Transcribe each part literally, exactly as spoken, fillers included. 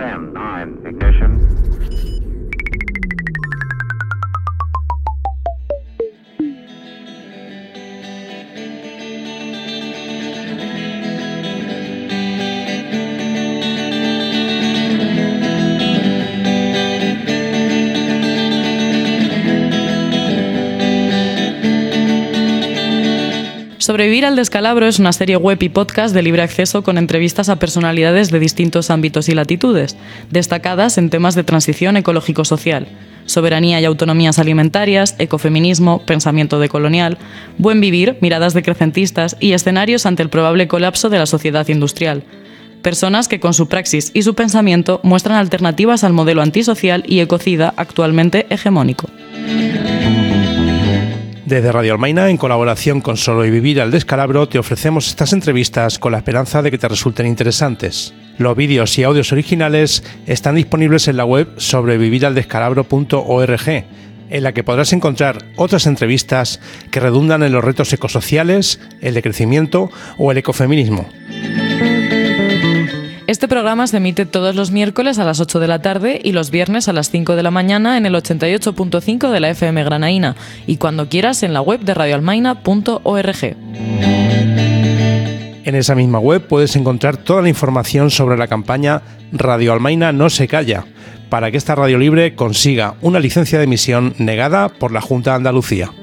ten, nine, ignition. Sobrevivir al descalabro es una serie web y podcast de libre acceso con entrevistas a personalidades de distintos ámbitos y latitudes, destacadas en temas de transición ecológico-social, soberanía y autonomías alimentarias, ecofeminismo, pensamiento decolonial, buen vivir, miradas decrecentistas y escenarios ante el probable colapso de la sociedad industrial. Personas que con su praxis y su pensamiento muestran alternativas al modelo antisocial y ecocida actualmente hegemónico. Desde Radio Almaina, en colaboración con Sobrevivir al Descalabro, te ofrecemos estas entrevistas con la esperanza de que te resulten interesantes. Los vídeos y audios originales están disponibles en la web sobrevivir al descalabro punto org, en la que podrás encontrar otras entrevistas que redundan en los retos ecosociales, el decrecimiento o el ecofeminismo. Este programa se emite todos los miércoles a las ocho de la tarde y los viernes a las cinco de la mañana en el ochenta y ocho punto cinco de la F M Granaína y cuando quieras en la web de radio almaina punto org. En esa misma web puedes encontrar toda la información sobre la campaña Radio Almaina no se calla, para que esta radio libre consiga una licencia de emisión negada por la Junta de Andalucía.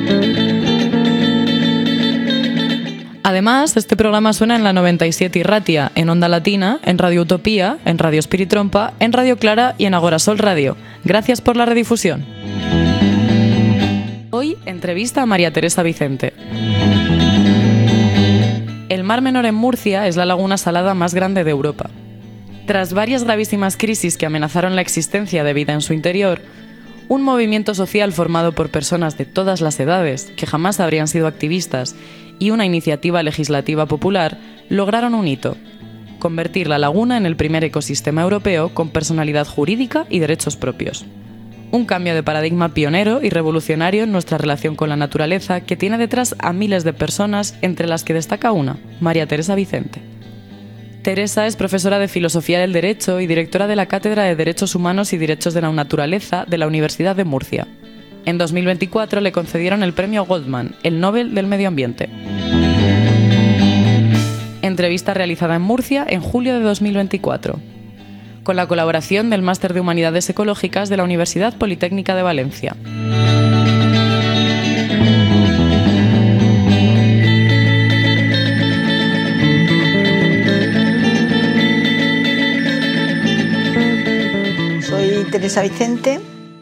Además, este programa suena en la noventa y siete Irratia, en Onda Latina, en Radio Utopía, en Radio Espiritrompa, en Radio Clara y en Agorasol Radio. Gracias por la redifusión. Hoy entrevista a María Teresa Vicente. El Mar Menor en Murcia es la laguna salada más grande de Europa. Tras varias gravísimas crisis que amenazaron la existencia de vida en su interior, un movimiento social formado por personas de todas las edades, que jamás habrían sido activistas, y una iniciativa legislativa popular lograron un hito: convertir la laguna en el primer ecosistema europeo con personalidad jurídica y derechos propios. Un cambio de paradigma pionero y revolucionario en nuestra relación con la naturaleza que tiene detrás a miles de personas, entre las que destaca una, María Teresa Vicente. Teresa es profesora de Filosofía del Derecho y directora de la Cátedra de Derechos Humanos y Derechos de la Naturaleza de la Universidad de Murcia. En dos mil veinticuatro le concedieron el premio Goldman, el Nobel del Medio Ambiente. Entrevista realizada en Murcia en julio de dos mil veinticuatro, con la colaboración del Máster de Humanidades Ecológicas de la Universidad Politécnica de Valencia. Soy Teresa Vicente,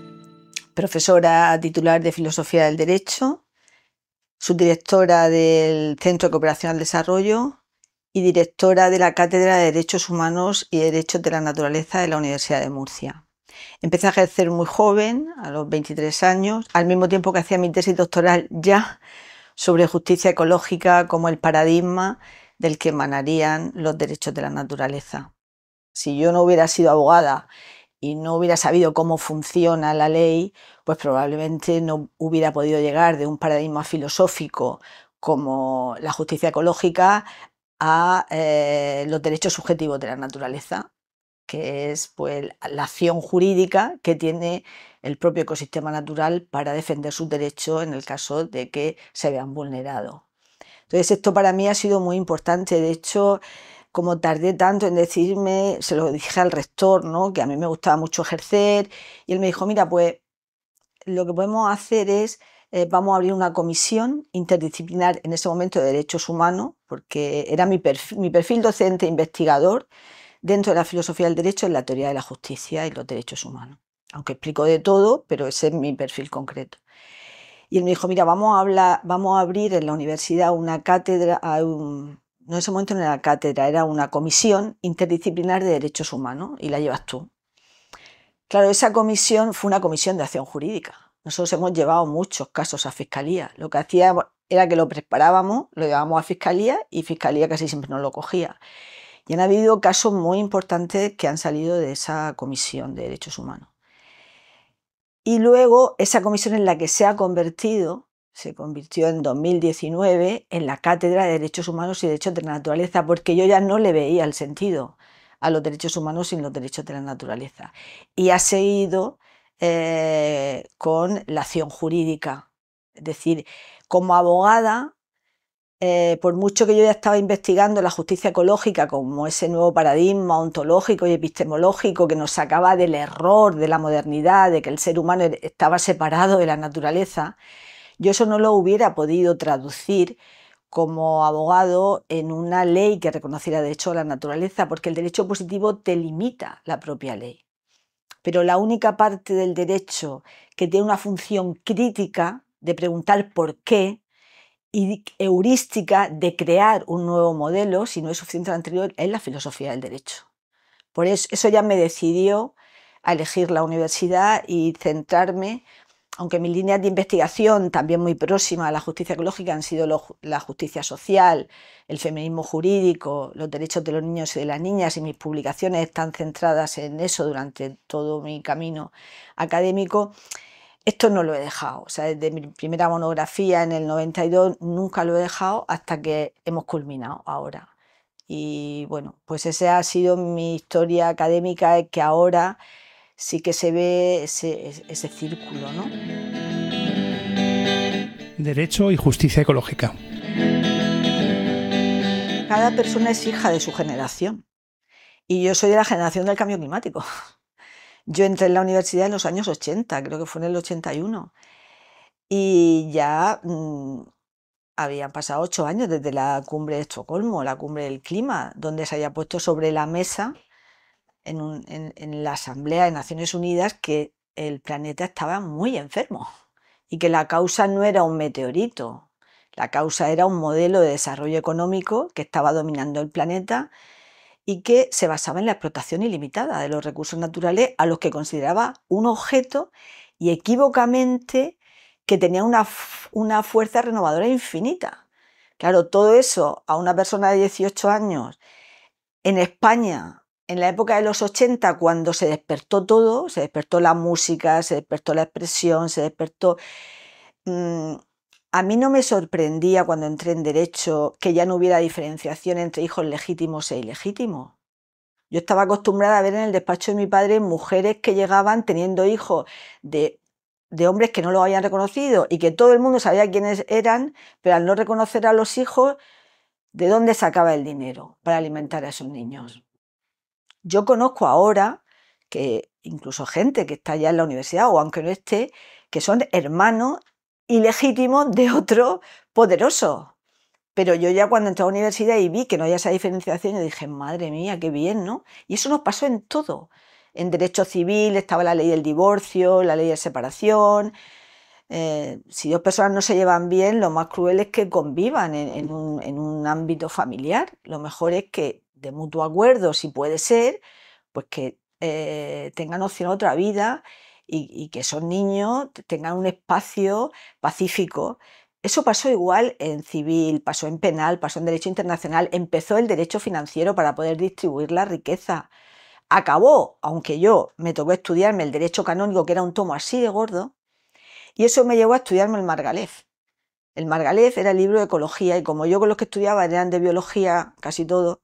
profesora titular de Filosofía del Derecho, subdirectora del Centro de Cooperación al Desarrollo y directora de la Cátedra de Derechos Humanos y Derechos de la Naturaleza de la Universidad de Murcia. Empecé a ejercer muy joven, a los veintitrés años, al mismo tiempo que hacía mi tesis doctoral ya sobre justicia ecológica como el paradigma del que emanarían los derechos de la naturaleza. Si yo no hubiera sido abogada y no hubiera sabido cómo funciona la ley, pues probablemente no hubiera podido llegar de un paradigma filosófico como la justicia ecológica a eh, los derechos subjetivos de la naturaleza, que es pues, la acción jurídica que tiene el propio ecosistema natural para defender sus derechos en el caso de que se vean vulnerados. Entonces esto para mí ha sido muy importante. De hecho, como tardé tanto en decirme, se lo dije al rector, ¿no?, que a mí me gustaba mucho ejercer, y él me dijo, mira, pues lo que podemos hacer es, eh, vamos a abrir una comisión interdisciplinar en ese momento de derechos humanos, porque era mi perfil, mi perfil docente investigador dentro de la filosofía del derecho en la teoría de la justicia y los derechos humanos. Aunque explico de todo, pero ese es mi perfil concreto. Y él me dijo, mira, vamos a, hablar, vamos a abrir en la universidad una cátedra, un, no en ese momento no era cátedra, era una comisión interdisciplinar de derechos humanos y la llevas tú. Claro, esa comisión fue una comisión de acción jurídica. Nosotros hemos llevado muchos casos a Fiscalía. Lo que hacíamos era que lo preparábamos, lo llevábamos a Fiscalía y Fiscalía casi siempre nos lo cogía. Y han habido casos muy importantes que han salido de esa comisión de derechos humanos. Y luego esa comisión en la que se ha convertido, se convirtió en dos mil diecinueve en la Cátedra de Derechos Humanos y Derechos de la Naturaleza, porque yo ya no le veía el sentido a los derechos humanos sin los derechos de la naturaleza. Y ha seguido eh, con la acción jurídica. Es decir, como abogada, eh, por mucho que yo ya estaba investigando la justicia ecológica como ese nuevo paradigma ontológico y epistemológico que nos sacaba del error de la modernidad, de que el ser humano estaba separado de la naturaleza, yo eso no lo hubiera podido traducir como abogado en una ley que reconociera derecho a la naturaleza, porque el derecho positivo te limita la propia ley. Pero la única parte del derecho que tiene una función crítica de preguntar por qué y heurística de crear un nuevo modelo, si no es suficiente lo anterior, es la filosofía del derecho. Por eso, eso ya me decidió a elegir la universidad y centrarme, aunque mis líneas de investigación, también muy próximas a la justicia ecológica, han sido lo, la justicia social, el feminismo jurídico, los derechos de los niños y de las niñas, y mis publicaciones están centradas en eso durante todo mi camino académico. Esto no lo he dejado, o sea, desde mi primera monografía en el noventa y dos nunca lo he dejado hasta que hemos culminado ahora. Y bueno, pues esa ha sido mi historia académica, que ahora sí que se ve ese, ese círculo, ¿no? Derecho y justicia ecológica. Cada persona es hija de su generación y yo soy de la generación del cambio climático. Yo entré en la universidad en los años ochenta, creo que fue en el ochenta y uno, y ya mmm, habían pasado ocho años desde la cumbre de Estocolmo, la cumbre del clima, donde se había puesto sobre la mesa en, un, en, en la Asamblea de Naciones Unidas que el planeta estaba muy enfermo y que la causa no era un meteorito, la causa era un modelo de desarrollo económico que estaba dominando el planeta y que se basaba en la explotación ilimitada de los recursos naturales, a los que consideraba un objeto, y equívocamente que tenía una, una fuerza renovadora infinita. Claro, todo eso a una persona de dieciocho años, en España, en la época de los ochenta, cuando se despertó todo, se despertó la música, se despertó la expresión, se despertó... Mmm, A mí no me sorprendía cuando entré en Derecho que ya no hubiera diferenciación entre hijos legítimos e ilegítimos. Yo estaba acostumbrada a ver en el despacho de mi padre mujeres que llegaban teniendo hijos de, de hombres que no los habían reconocido y que todo el mundo sabía quiénes eran, pero al no reconocer a los hijos, ¿de dónde sacaba el dinero para alimentar a esos niños? Yo conozco ahora que incluso gente que está ya en la universidad, o aunque no esté, que son hermanos ilegítimos de otro poderoso. Pero yo ya cuando entré a la universidad y vi que no había esa diferenciación, yo dije, madre mía, qué bien, ¿no? Y eso nos pasó en todo. En derecho civil estaba la ley del divorcio, la ley de separación. Eh, si dos personas no se llevan bien, lo más cruel es que convivan en, en, un, en un ámbito familiar. Lo mejor es que, de mutuo acuerdo, si puede ser, pues que eh, tengan opción a otra vida, y, y que esos niños tengan un espacio pacífico. Eso pasó igual en civil, pasó en penal, pasó en derecho internacional, empezó el derecho financiero para poder distribuir la riqueza. Acabó, aunque yo me tocó estudiarme el derecho canónico, que era un tomo así de gordo, y eso me llevó a estudiarme el Margalef. El Margalef era el libro de ecología, y como yo con los que estudiaba eran de biología casi todo,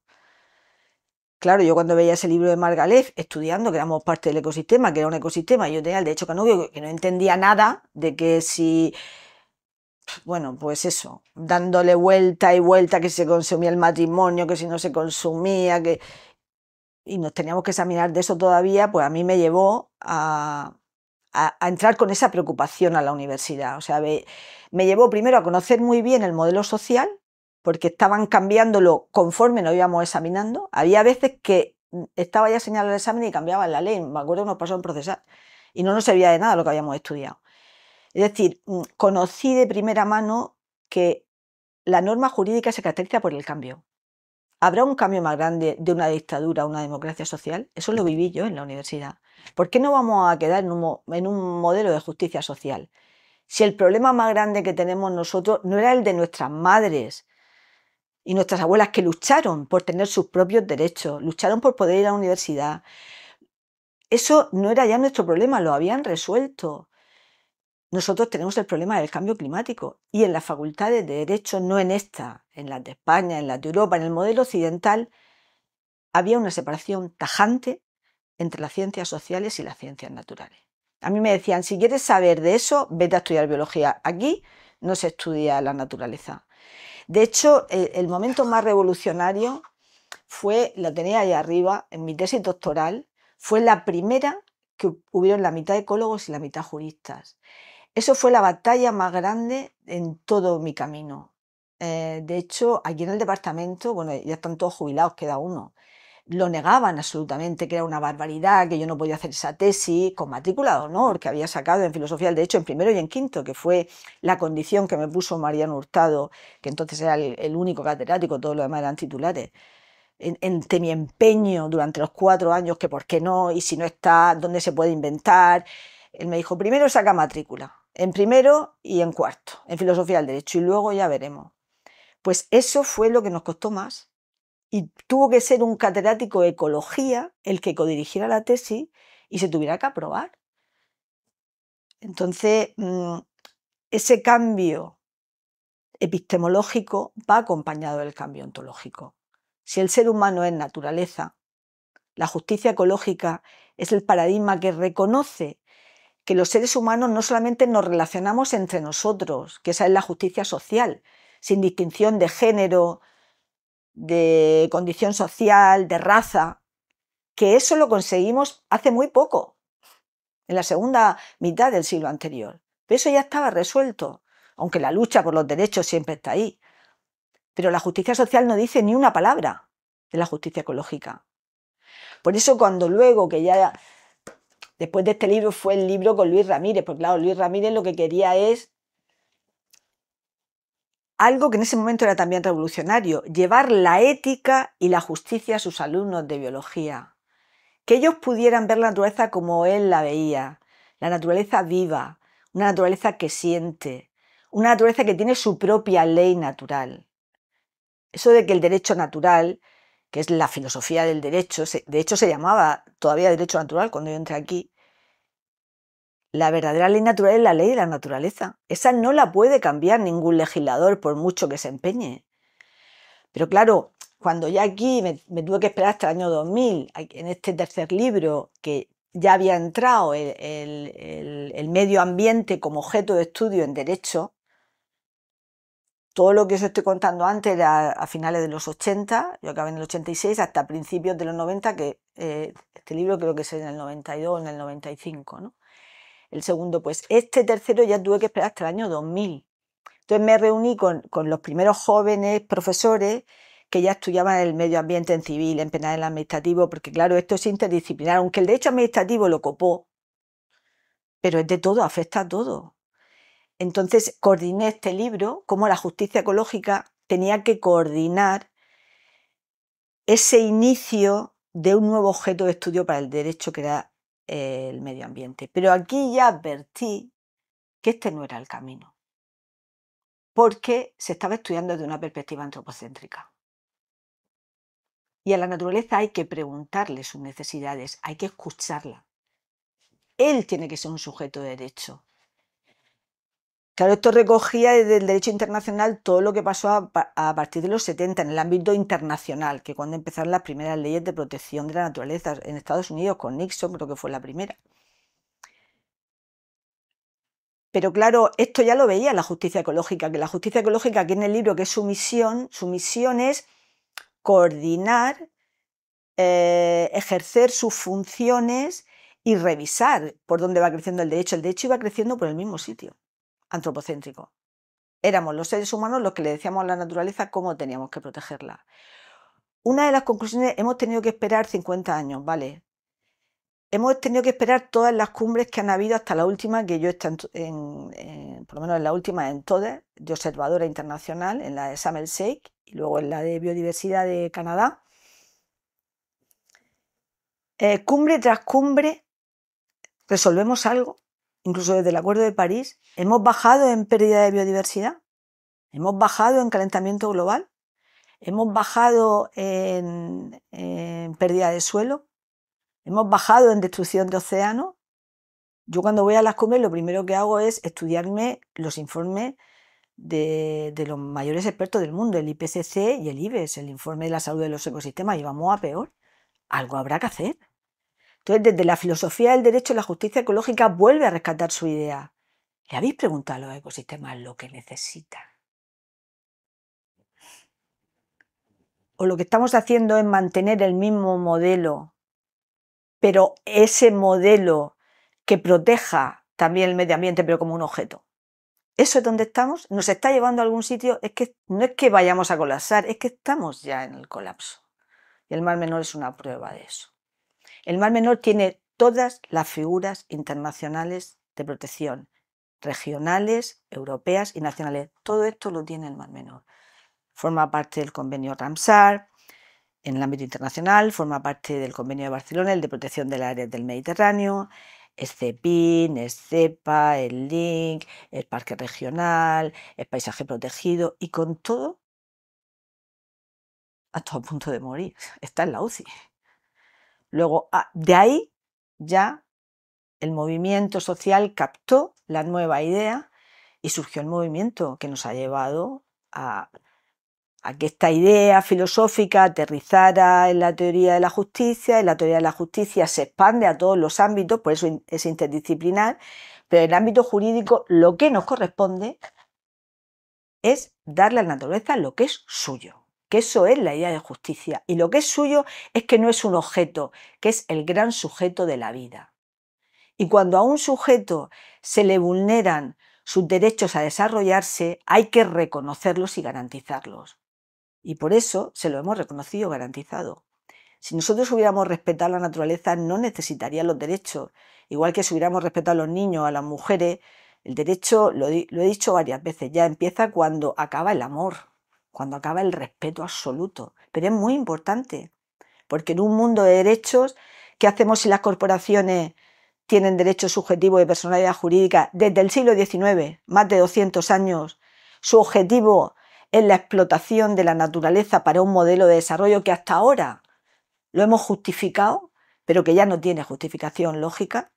claro, yo cuando veía ese libro de Margalef, estudiando que éramos parte del ecosistema, que era un ecosistema, y yo tenía el derecho canónico, que no entendía nada de que si... Bueno, pues eso, dándole vuelta y vuelta, que se consumía el matrimonio, que si no se consumía, que... y nos teníamos que examinar de eso todavía, pues a mí me llevó a, a, a entrar con esa preocupación a la universidad. O sea, me, me llevó primero a conocer muy bien el modelo social, porque estaban cambiándolo conforme nos íbamos examinando. Había veces que estaba ya señalado el examen y cambiaban la ley. Me acuerdo que nos pasó en procesal y no nos servía de nada lo que habíamos estudiado. Es decir, conocí de primera mano que la norma jurídica se caracteriza por el cambio. ¿Habrá un cambio más grande de una dictadura a una democracia social? Eso lo viví yo en la universidad. ¿Por qué no vamos a quedar en un, en un modelo de justicia social? Si el problema más grande que tenemos nosotros no era el de nuestras madres y nuestras abuelas, que lucharon por tener sus propios derechos, lucharon por poder ir a la universidad. Eso no era ya nuestro problema, lo habían resuelto. Nosotros tenemos el problema del cambio climático, y en las facultades de Derecho, no en esta, en las de España, en las de Europa, en el modelo occidental, había una separación tajante entre las ciencias sociales y las ciencias naturales. A mí me decían, si quieres saber de eso, vete a estudiar biología. Aquí no se estudia la naturaleza. De hecho, el, el momento más revolucionario fue, lo tenía ahí arriba, en mi tesis doctoral, fue la primera que hubieron la mitad ecólogos y la mitad juristas. Eso fue la batalla más grande en todo mi camino. Eh, de hecho, aquí en el departamento, bueno, ya están todos jubilados, queda uno, lo negaban absolutamente, que era una barbaridad, que yo no podía hacer esa tesis con matrícula de honor que había sacado en Filosofía del Derecho en primero y en quinto, que fue la condición que me puso Mariano Hurtado, que entonces era el, el único catedrático, todos los demás eran titulares. Entre mi empeño durante los cuatro años, que por qué no, y si no está, ¿dónde se puede inventar? Él me dijo, primero saca matrícula, en primero y en cuarto, en Filosofía del Derecho, y luego ya veremos. Pues eso fue lo que nos costó más. Y tuvo que ser un catedrático de ecología el que codirigiera la tesis y se tuviera que aprobar. Entonces, ese cambio epistemológico va acompañado del cambio ontológico. Si el ser humano es naturaleza, la justicia ecológica es el paradigma que reconoce que los seres humanos no solamente nos relacionamos entre nosotros, que esa es la justicia social, sin distinción de género, de condición social, de raza, que eso lo conseguimos hace muy poco, en la segunda mitad del siglo anterior. Pero eso ya estaba resuelto, aunque la lucha por los derechos siempre está ahí. Pero la justicia social no dice ni una palabra de la justicia ecológica. Por eso cuando luego, que ya después de este libro fue el libro con Luis Ramírez, porque claro, Luis Ramírez lo que quería es algo que en ese momento era también revolucionario, llevar la ética y la justicia a sus alumnos de biología. Que ellos pudieran ver la naturaleza como él la veía, la naturaleza viva, una naturaleza que siente, una naturaleza que tiene su propia ley natural. Eso de que el derecho natural, que es la filosofía del derecho, de hecho se llamaba todavía derecho natural cuando yo entré aquí, la verdadera ley natural es la ley de la naturaleza. Esa no la puede cambiar ningún legislador por mucho que se empeñe. Pero claro, cuando ya aquí me, me tuve que esperar hasta el año dos mil, en este tercer libro, que ya había entrado el, el, el, el medio ambiente como objeto de estudio en derecho, todo lo que os estoy contando antes era a finales de los ochenta, yo acabé en el ochenta y seis, hasta principios de los noventa, que eh, este libro creo que es en el noventa y dos o en el noventa y cinco, ¿no? El segundo, pues este tercero ya tuve que esperar hasta el año dos mil. Entonces me reuní con, con los primeros jóvenes profesores que ya estudiaban el medio ambiente en civil, en penal, en administrativo, porque claro, esto es interdisciplinar, aunque el derecho administrativo lo copó, pero es de todo, afecta a todo. Entonces coordiné este libro, cómo la justicia ecológica tenía que coordinar ese inicio de un nuevo objeto de estudio para el derecho que era el medio ambiente. Pero aquí ya advertí que este no era el camino, porque se estaba estudiando desde una perspectiva antropocéntrica. Y a la naturaleza hay que preguntarle sus necesidades, hay que escucharla. Él tiene que ser un sujeto de derecho. Claro, esto recogía desde el derecho internacional todo lo que pasó a, a partir de los setenta en el ámbito internacional, que cuando empezaron las primeras leyes de protección de la naturaleza en Estados Unidos, con Nixon creo que fue la primera. Pero claro, esto ya lo veía la justicia ecológica, que la justicia ecológica aquí en el libro, que es su misión, su misión es coordinar, eh, ejercer sus funciones y revisar por dónde va creciendo el derecho. El derecho iba creciendo por el mismo sitio, antropocéntrico. Éramos los seres humanos los que le decíamos a la naturaleza cómo teníamos que protegerla. Una de las conclusiones, hemos tenido que esperar cincuenta años, ¿vale? Hemos tenido que esperar todas las cumbres que han habido hasta la última, que yo estoy en, en, por lo menos en la última en todas, de observadora internacional, en la de Sharm el Sheikh y luego en la de biodiversidad de Canadá. Eh, cumbre tras cumbre resolvemos algo, incluso desde el Acuerdo de París. Hemos bajado en pérdida de biodiversidad, hemos bajado en calentamiento global, hemos bajado en, en pérdida de suelo, hemos bajado en destrucción de océanos. Yo cuando voy a las cumbres lo primero que hago es estudiarme los informes de, de los mayores expertos del mundo, el I P C C y el I B E S, el informe de la salud de los ecosistemas, y vamos a peor. algo habrá que hacer. Entonces, desde la filosofía del derecho, la justicia ecológica vuelve a rescatar su idea. ¿Le habéis preguntado a los ecosistemas lo que necesitan? O lo que estamos haciendo es mantener el mismo modelo, pero ese modelo que proteja también el medio ambiente, pero como un objeto. ¿Eso es donde estamos? ¿Nos está llevando a algún sitio? Es que no es que vayamos a colapsar, es que estamos ya en el colapso. Y el Mar Menor es una prueba de eso. El Mar Menor tiene todas las figuras internacionales de protección, regionales, europeas y nacionales. Todo esto lo tiene el Mar Menor. Forma parte del convenio Ramsar en el ámbito internacional, forma parte del convenio de Barcelona, el de protección de las áreas del Mediterráneo, es CEPIN, es CEPA, el LINC, el parque regional, el paisaje protegido, y con todo, hasta a punto de morir, está en la U C I. Luego, de ahí ya el movimiento social captó la nueva idea y surgió el movimiento que nos ha llevado a, a que esta idea filosófica aterrizara en la teoría de la justicia, y la teoría de la justicia se expande a todos los ámbitos, por eso es interdisciplinar, pero en el ámbito jurídico lo que nos corresponde es darle a la naturaleza lo que es suyo, que eso es la idea de justicia, y lo que es suyo es que no es un objeto, que es el gran sujeto de la vida. Y cuando a un sujeto se le vulneran sus derechos a desarrollarse, hay que reconocerlos y garantizarlos. Y por eso se lo hemos reconocido y garantizado. Si nosotros hubiéramos respetado a la naturaleza, no necesitaría los derechos. Igual que si hubiéramos respetado a los niños, a las mujeres, el derecho, lo, lo he dicho varias veces, ya empieza cuando acaba el amor, cuando acaba el respeto absoluto. Pero es muy importante, porque en un mundo de derechos, ¿qué hacemos si las corporaciones tienen derechos subjetivos de personalidad jurídica desde el siglo diecinueve, más de doscientos años? Su objetivo es la explotación de la naturaleza para un modelo de desarrollo que hasta ahora lo hemos justificado, pero que ya no tiene justificación lógica,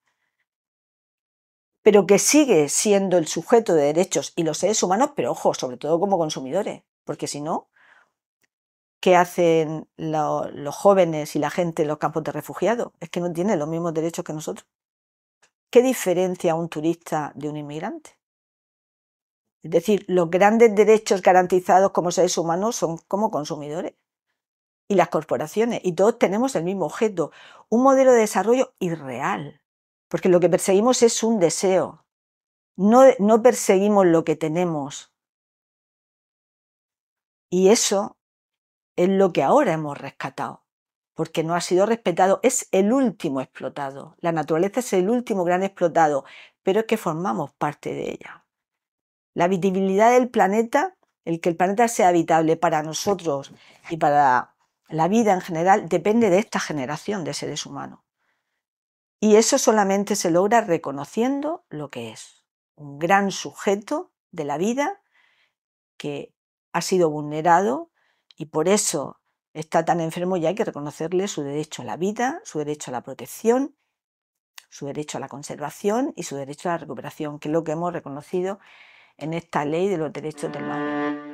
pero que sigue siendo el sujeto de derechos y los seres humanos, pero ojo, sobre todo como consumidores, porque si no, ¿qué hacen lo, los jóvenes y la gente en los campos de refugiados? Es que no tienen los mismos derechos que nosotros. ¿Qué diferencia un turista de un inmigrante? Es decir, los grandes derechos garantizados como seres humanos son como consumidores y las corporaciones, y todos tenemos el mismo objeto, un modelo de desarrollo irreal, porque lo que perseguimos es un deseo, no, no perseguimos lo que tenemos. Y eso es lo que ahora hemos rescatado, porque no ha sido respetado, es el último explotado. La naturaleza es el último gran explotado, pero es que formamos parte de ella. La habitabilidad del planeta, el que el planeta sea habitable para nosotros y para la vida en general, depende de esta generación de seres humanos. Y eso solamente se logra reconociendo lo que es un gran sujeto de la vida que ha sido vulnerado y por eso está tan enfermo, y hay que reconocerle su derecho a la vida, su derecho a la protección, su derecho a la conservación y su derecho a la recuperación, que es lo que hemos reconocido en esta ley de los derechos del mar menor.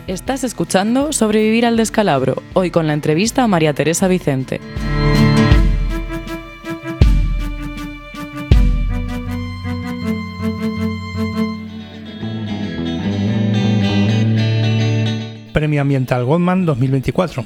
Estás escuchando Sobrevivir al descalabro, hoy con la entrevista a María Teresa Vicente. Premio Ambiental Goldman dos mil veinticuatro.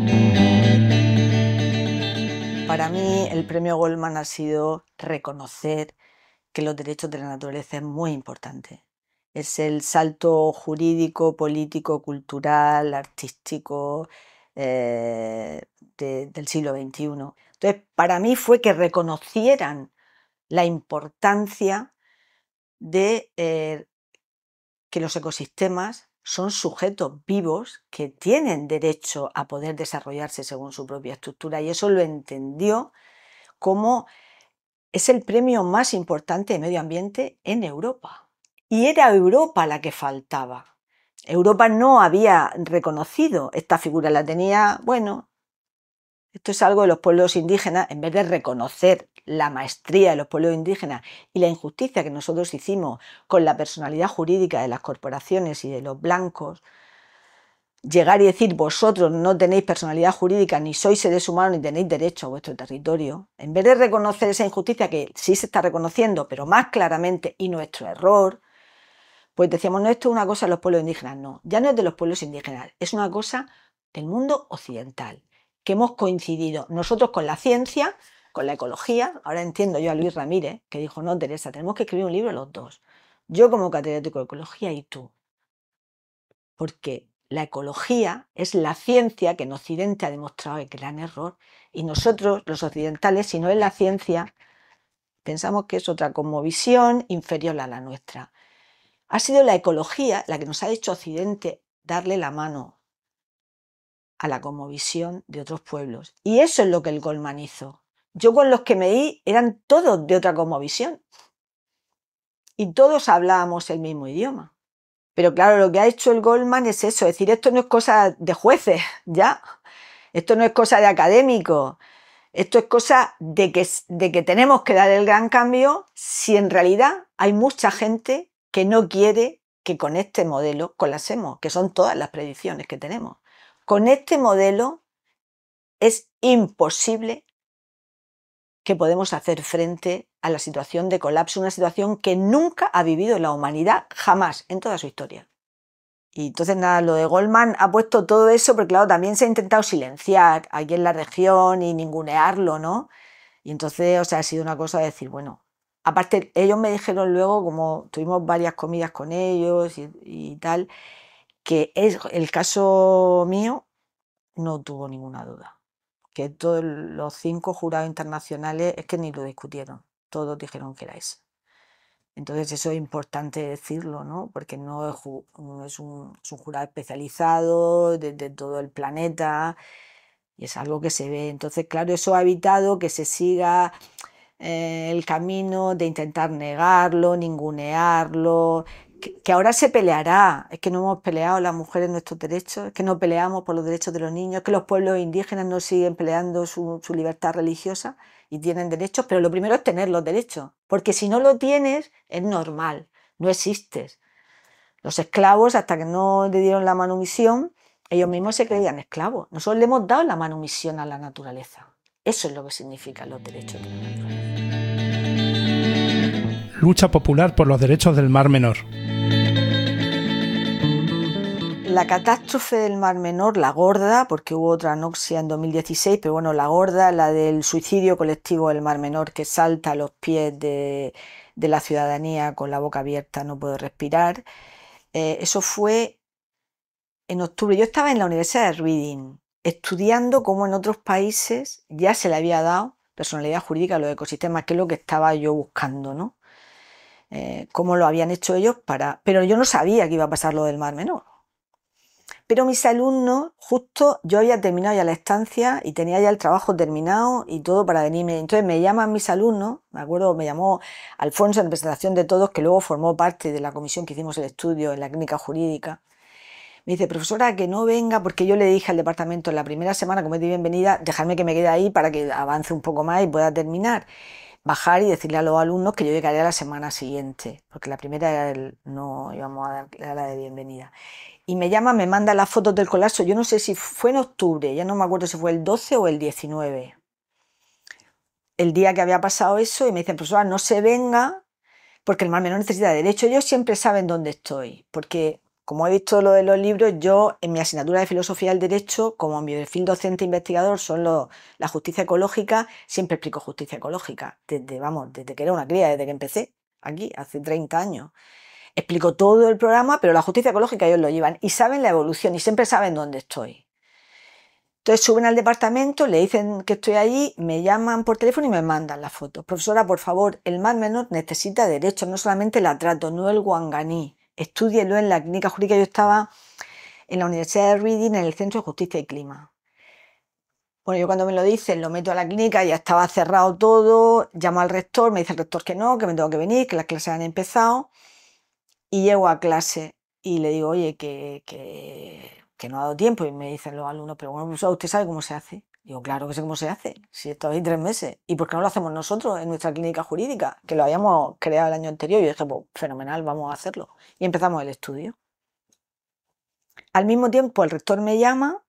Para mí el premio Goldman ha sido reconocer que los derechos de la naturaleza es muy importante. Es el salto jurídico, político, cultural, artístico eh, de, del siglo veintiuno. Entonces, para mí fue que reconocieran la importancia de eh, que los ecosistemas son sujetos vivos que tienen derecho a poder desarrollarse según su propia estructura, y eso lo entendió como es el premio más importante de medio ambiente en Europa. Y era Europa la que faltaba. Europa no había reconocido esta figura, la tenía, bueno, esto es algo de los pueblos indígenas, en vez de reconocer la maestría de los pueblos indígenas y la injusticia que nosotros hicimos con la personalidad jurídica de las corporaciones y de los blancos, llegar y decir vosotros no tenéis personalidad jurídica, ni sois seres humanos, ni tenéis derecho a vuestro territorio, en vez de reconocer esa injusticia que sí se está reconociendo, pero más claramente, y nuestro error, pues decíamos, no, esto es una cosa de los pueblos indígenas. No, ya no es de los pueblos indígenas, es una cosa del mundo occidental, que hemos coincidido nosotros con la ciencia, con la ecología. Ahora entiendo yo a Luis Ramírez, que dijo, no, Teresa, tenemos que escribir un libro los dos, yo como catedrático de ecología y tú, porque la ecología es la ciencia que en Occidente ha demostrado el gran error, y nosotros, los occidentales, si no es la ciencia, pensamos que es otra cosmovisión inferior a la nuestra. Ha sido la ecología la que nos ha hecho Occidente darle la mano a la cosmovisión de otros pueblos. Y eso es lo que el Goldman hizo. Yo con los que me di eran todos de otra cosmovisión. Y todos hablábamos el mismo idioma. Pero claro, lo que ha hecho el Goldman es eso, es decir, esto no es cosa de jueces, ¿ya? Esto no es cosa de académicos. Esto es cosa de que, de que tenemos que dar el gran cambio si en realidad hay mucha gente que no quiere que con este modelo colapsemos, que son todas las predicciones que tenemos. Con este modelo es imposible que podemos hacer frente a la situación de colapso, una situación que nunca ha vivido la humanidad, jamás, en toda su historia. Y entonces nada, lo de Goldman ha puesto todo eso, porque claro, también se ha intentado silenciar aquí en la región y ningunearlo, ¿no? Y entonces, o sea, ha sido una cosa de decir, bueno, aparte, ellos me dijeron luego, como tuvimos varias comidas con ellos y, y tal, que es, el caso mío no tuvo ninguna duda. Que todos los cinco jurados internacionales es que ni lo discutieron. Todos dijeron que era ese. Entonces eso es importante decirlo, ¿no? Porque no es, no es, un, es un jurado especializado de, de todo el planeta y es algo que se ve. Entonces, claro, eso ha evitado que se siga eh, el camino de intentar negarlo, ningunearlo, que, que ahora se peleará. Es que no hemos peleado las mujeres nuestros derechos, es que no peleamos por los derechos de los niños, es que los pueblos indígenas no siguen peleando su, su libertad religiosa y tienen derechos, pero lo primero es tener los derechos, porque si no lo tienes es normal, no existes. Los esclavos, hasta que no le dieron la manumisión, ellos mismos se creían esclavos. Nosotros le hemos dado la manumisión a la naturaleza. Eso es lo que significan los derechos de la naturaleza. Lucha popular por los derechos del Mar Menor. La catástrofe del Mar Menor, la gorda, porque hubo otra anoxia en dos mil dieciséis, pero bueno, la gorda, la del suicidio colectivo del Mar Menor, que salta a los pies de, de la ciudadanía con la boca abierta, no puede respirar. Eh, eso fue en octubre. Yo estaba en la Universidad de Reading, estudiando cómo en otros países ya se le había dado personalidad jurídica a los ecosistemas, que es lo que estaba yo buscando, ¿no? Eh, cómo lo habían hecho ellos para... Pero yo no sabía que iba a pasar lo del Mar Menor. Pero mis alumnos, justo yo había terminado ya la estancia y tenía ya el trabajo terminado y todo para venirme. Entonces me llaman mis alumnos, me acuerdo, me llamó Alfonso en representación de todos, que luego formó parte de la comisión que hicimos el estudio en la clínica jurídica. Me dice, profesora, que no venga, porque yo le dije al departamento en la primera semana, como es de bienvenida, dejarme que me quede ahí para que avance un poco más y pueda terminar. Bajar y decirle a los alumnos que yo llegaría la semana siguiente, porque la primera era el, no íbamos a dar la de bienvenida. y me llama, me manda las fotos del colapso, yo no sé si fue en octubre, ya no me acuerdo si fue el doce o el diecinueve, el día que había pasado eso, y me dicen, profesora, no se venga, porque el Mar Menor necesita derecho. Ellos siempre saben dónde estoy, porque como he visto lo de los libros, yo en mi asignatura de filosofía del derecho, como mi perfil docente investigador son los, la justicia ecológica, siempre explico justicia ecológica, desde, vamos, desde que era una cría, desde que empecé aquí, hace treinta años. Explico todo el programa, pero la justicia ecológica ellos lo llevan y saben la evolución y siempre saben dónde estoy. Entonces suben al departamento, le dicen que estoy allí, me llaman por teléfono y me mandan las fotos. Profesora, por favor, el Mar Menor necesita derecho, no solamente el atrato, no el wanganí. Estúdielo en la clínica jurídica. Yo estaba en la Universidad de Reading, en el Centro de Justicia y Clima. Bueno, yo cuando me lo dicen, lo meto a la clínica, ya estaba cerrado todo, llamo al rector, me dice el rector que no, que me tengo que venir, que las clases han empezado, y llego a clase y le digo, oye, que... que que no ha dado tiempo, y me dicen los alumnos, pero bueno, profesor, ¿usted sabe cómo se hace? Digo, claro que sé cómo se hace, si esto hay tres meses, ¿y por qué no lo hacemos nosotros en nuestra clínica jurídica? Que lo habíamos creado el año anterior, y yo dije, pues fenomenal, vamos a hacerlo, y empezamos el estudio. Al mismo tiempo el rector me llama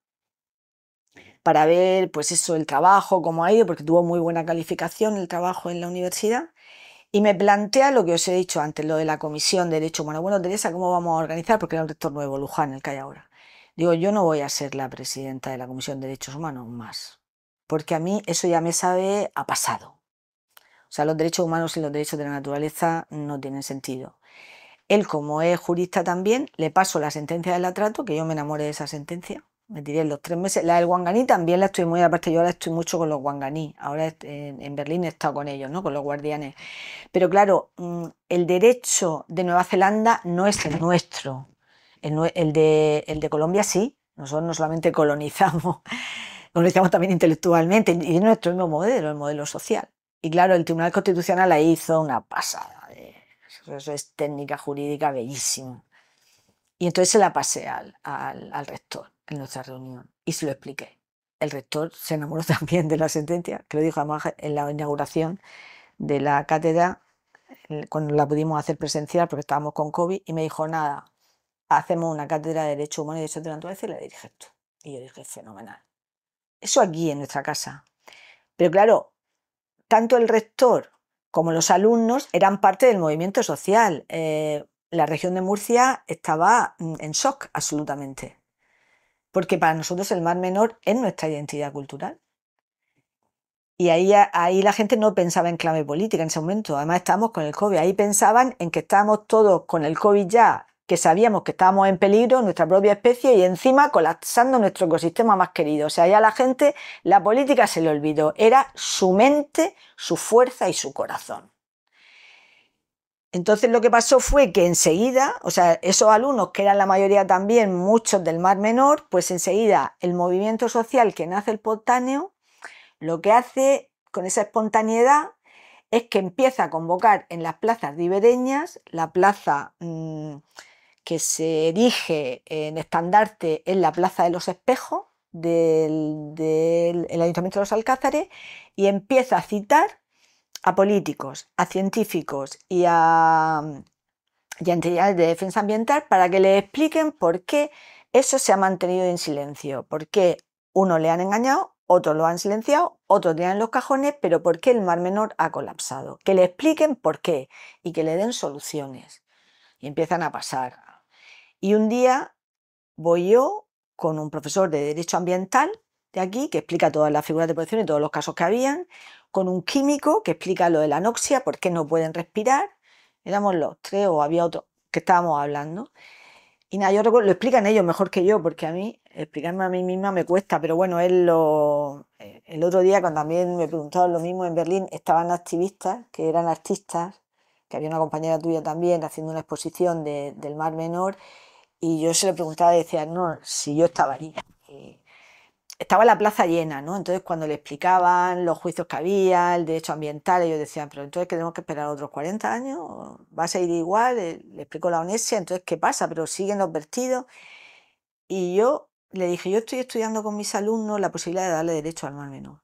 para ver, pues eso, el trabajo, cómo ha ido, porque tuvo muy buena calificación el trabajo en la universidad, y me plantea lo que os he dicho antes, lo de la Comisión de Derechos Humanos. Bueno, Teresa, ¿cómo vamos a organizar? Porque era un rector nuevo, Luján, el que hay ahora. Digo, yo no voy a ser la presidenta de la Comisión de Derechos Humanos más, porque a mí eso ya me sabe a pasado. O sea, los derechos humanos y los derechos de la naturaleza no tienen sentido. Él, como es jurista también, le paso la sentencia del atrato, que yo me enamoré de esa sentencia, me tiré en los tres meses. La del wanganí también la estoy muy, aparte yo ahora estoy mucho con los wanganí, ahora en, en Berlín he estado con ellos, ¿no? Con los guardianes. Pero claro, el derecho de Nueva Zelanda no es el nuestro. El, el, de, el de Colombia sí, nosotros no solamente colonizamos, colonizamos también intelectualmente, y es nuestro mismo modelo, el modelo social. Y claro, el Tribunal Constitucional la hizo una pasada, de, eso es técnica jurídica bellísima. Y entonces se la pasé al, al, al rector en nuestra reunión y se lo expliqué. El rector se enamoró también de la sentencia, que lo dijo además en la inauguración de la cátedra, cuando la pudimos hacer presencial porque estábamos con COVID, y me dijo, nada, hacemos una cátedra de Derecho Humano y Derechos de la Naturaleza y la diriges tú. Y yo dije, fenomenal. Eso aquí en nuestra casa. Pero claro, tanto el rector como los alumnos eran parte del movimiento social. Eh, la región de Murcia estaba en shock absolutamente. Porque para nosotros el Mar Menor es nuestra identidad cultural. Y ahí, ahí la gente no pensaba en clave política en ese momento. Además estábamos con el COVID. Ahí pensaban en que estábamos todos con el COVID ya, que sabíamos que estábamos en peligro, nuestra propia especie, y encima colapsando nuestro ecosistema más querido. O sea, ya la gente, la política se le olvidó. Era su mente, su fuerza y su corazón. Entonces lo que pasó fue que enseguida, o sea, esos alumnos, que eran la mayoría también, muchos del Mar Menor, pues enseguida el movimiento social que nace el espontáneo, lo que hace con esa espontaneidad es que empieza a convocar en las plazas ribereñas, la plaza mmm, que se erige en estandarte en la Plaza de los Espejos del, del el Ayuntamiento de los Alcázares, y empieza a citar a políticos, a científicos y a, y a entidades de defensa ambiental para que les expliquen por qué eso se ha mantenido en silencio, por qué unos le han engañado, otros lo han silenciado, otros tienen los cajones, pero por qué el Mar Menor ha colapsado. Que le expliquen por qué y que le den soluciones. Y empiezan a pasar. Y un día voy yo con un profesor de Derecho Ambiental de aquí, que explica todas las figuras de protección y todos los casos que habían, con un químico que explica lo de la anoxia, por qué no pueden respirar. Éramos los tres, o había otro que estábamos hablando. Y nada, yo recuerdo, lo explican ellos mejor que yo, porque a mí, explicarme a mí misma me cuesta, pero bueno, él lo... El otro día, cuando también me preguntaban lo mismo en Berlín, estaban activistas, que eran artistas, que había una compañera tuya también haciendo una exposición de, del Mar Menor, y yo se le preguntaba y decía, no, si yo estaba allí. Y estaba la plaza llena, ¿no? Entonces cuando le explicaban los juicios que había, el derecho ambiental, ellos decían, pero entonces ¿que tenemos que esperar otros cuarenta años? ¿Va a seguir igual? Le explico la ONESIA, entonces ¿qué pasa? Pero siguen los vertidos. Y yo le dije, yo estoy estudiando con mis alumnos la posibilidad de darle derecho al Mar Menor.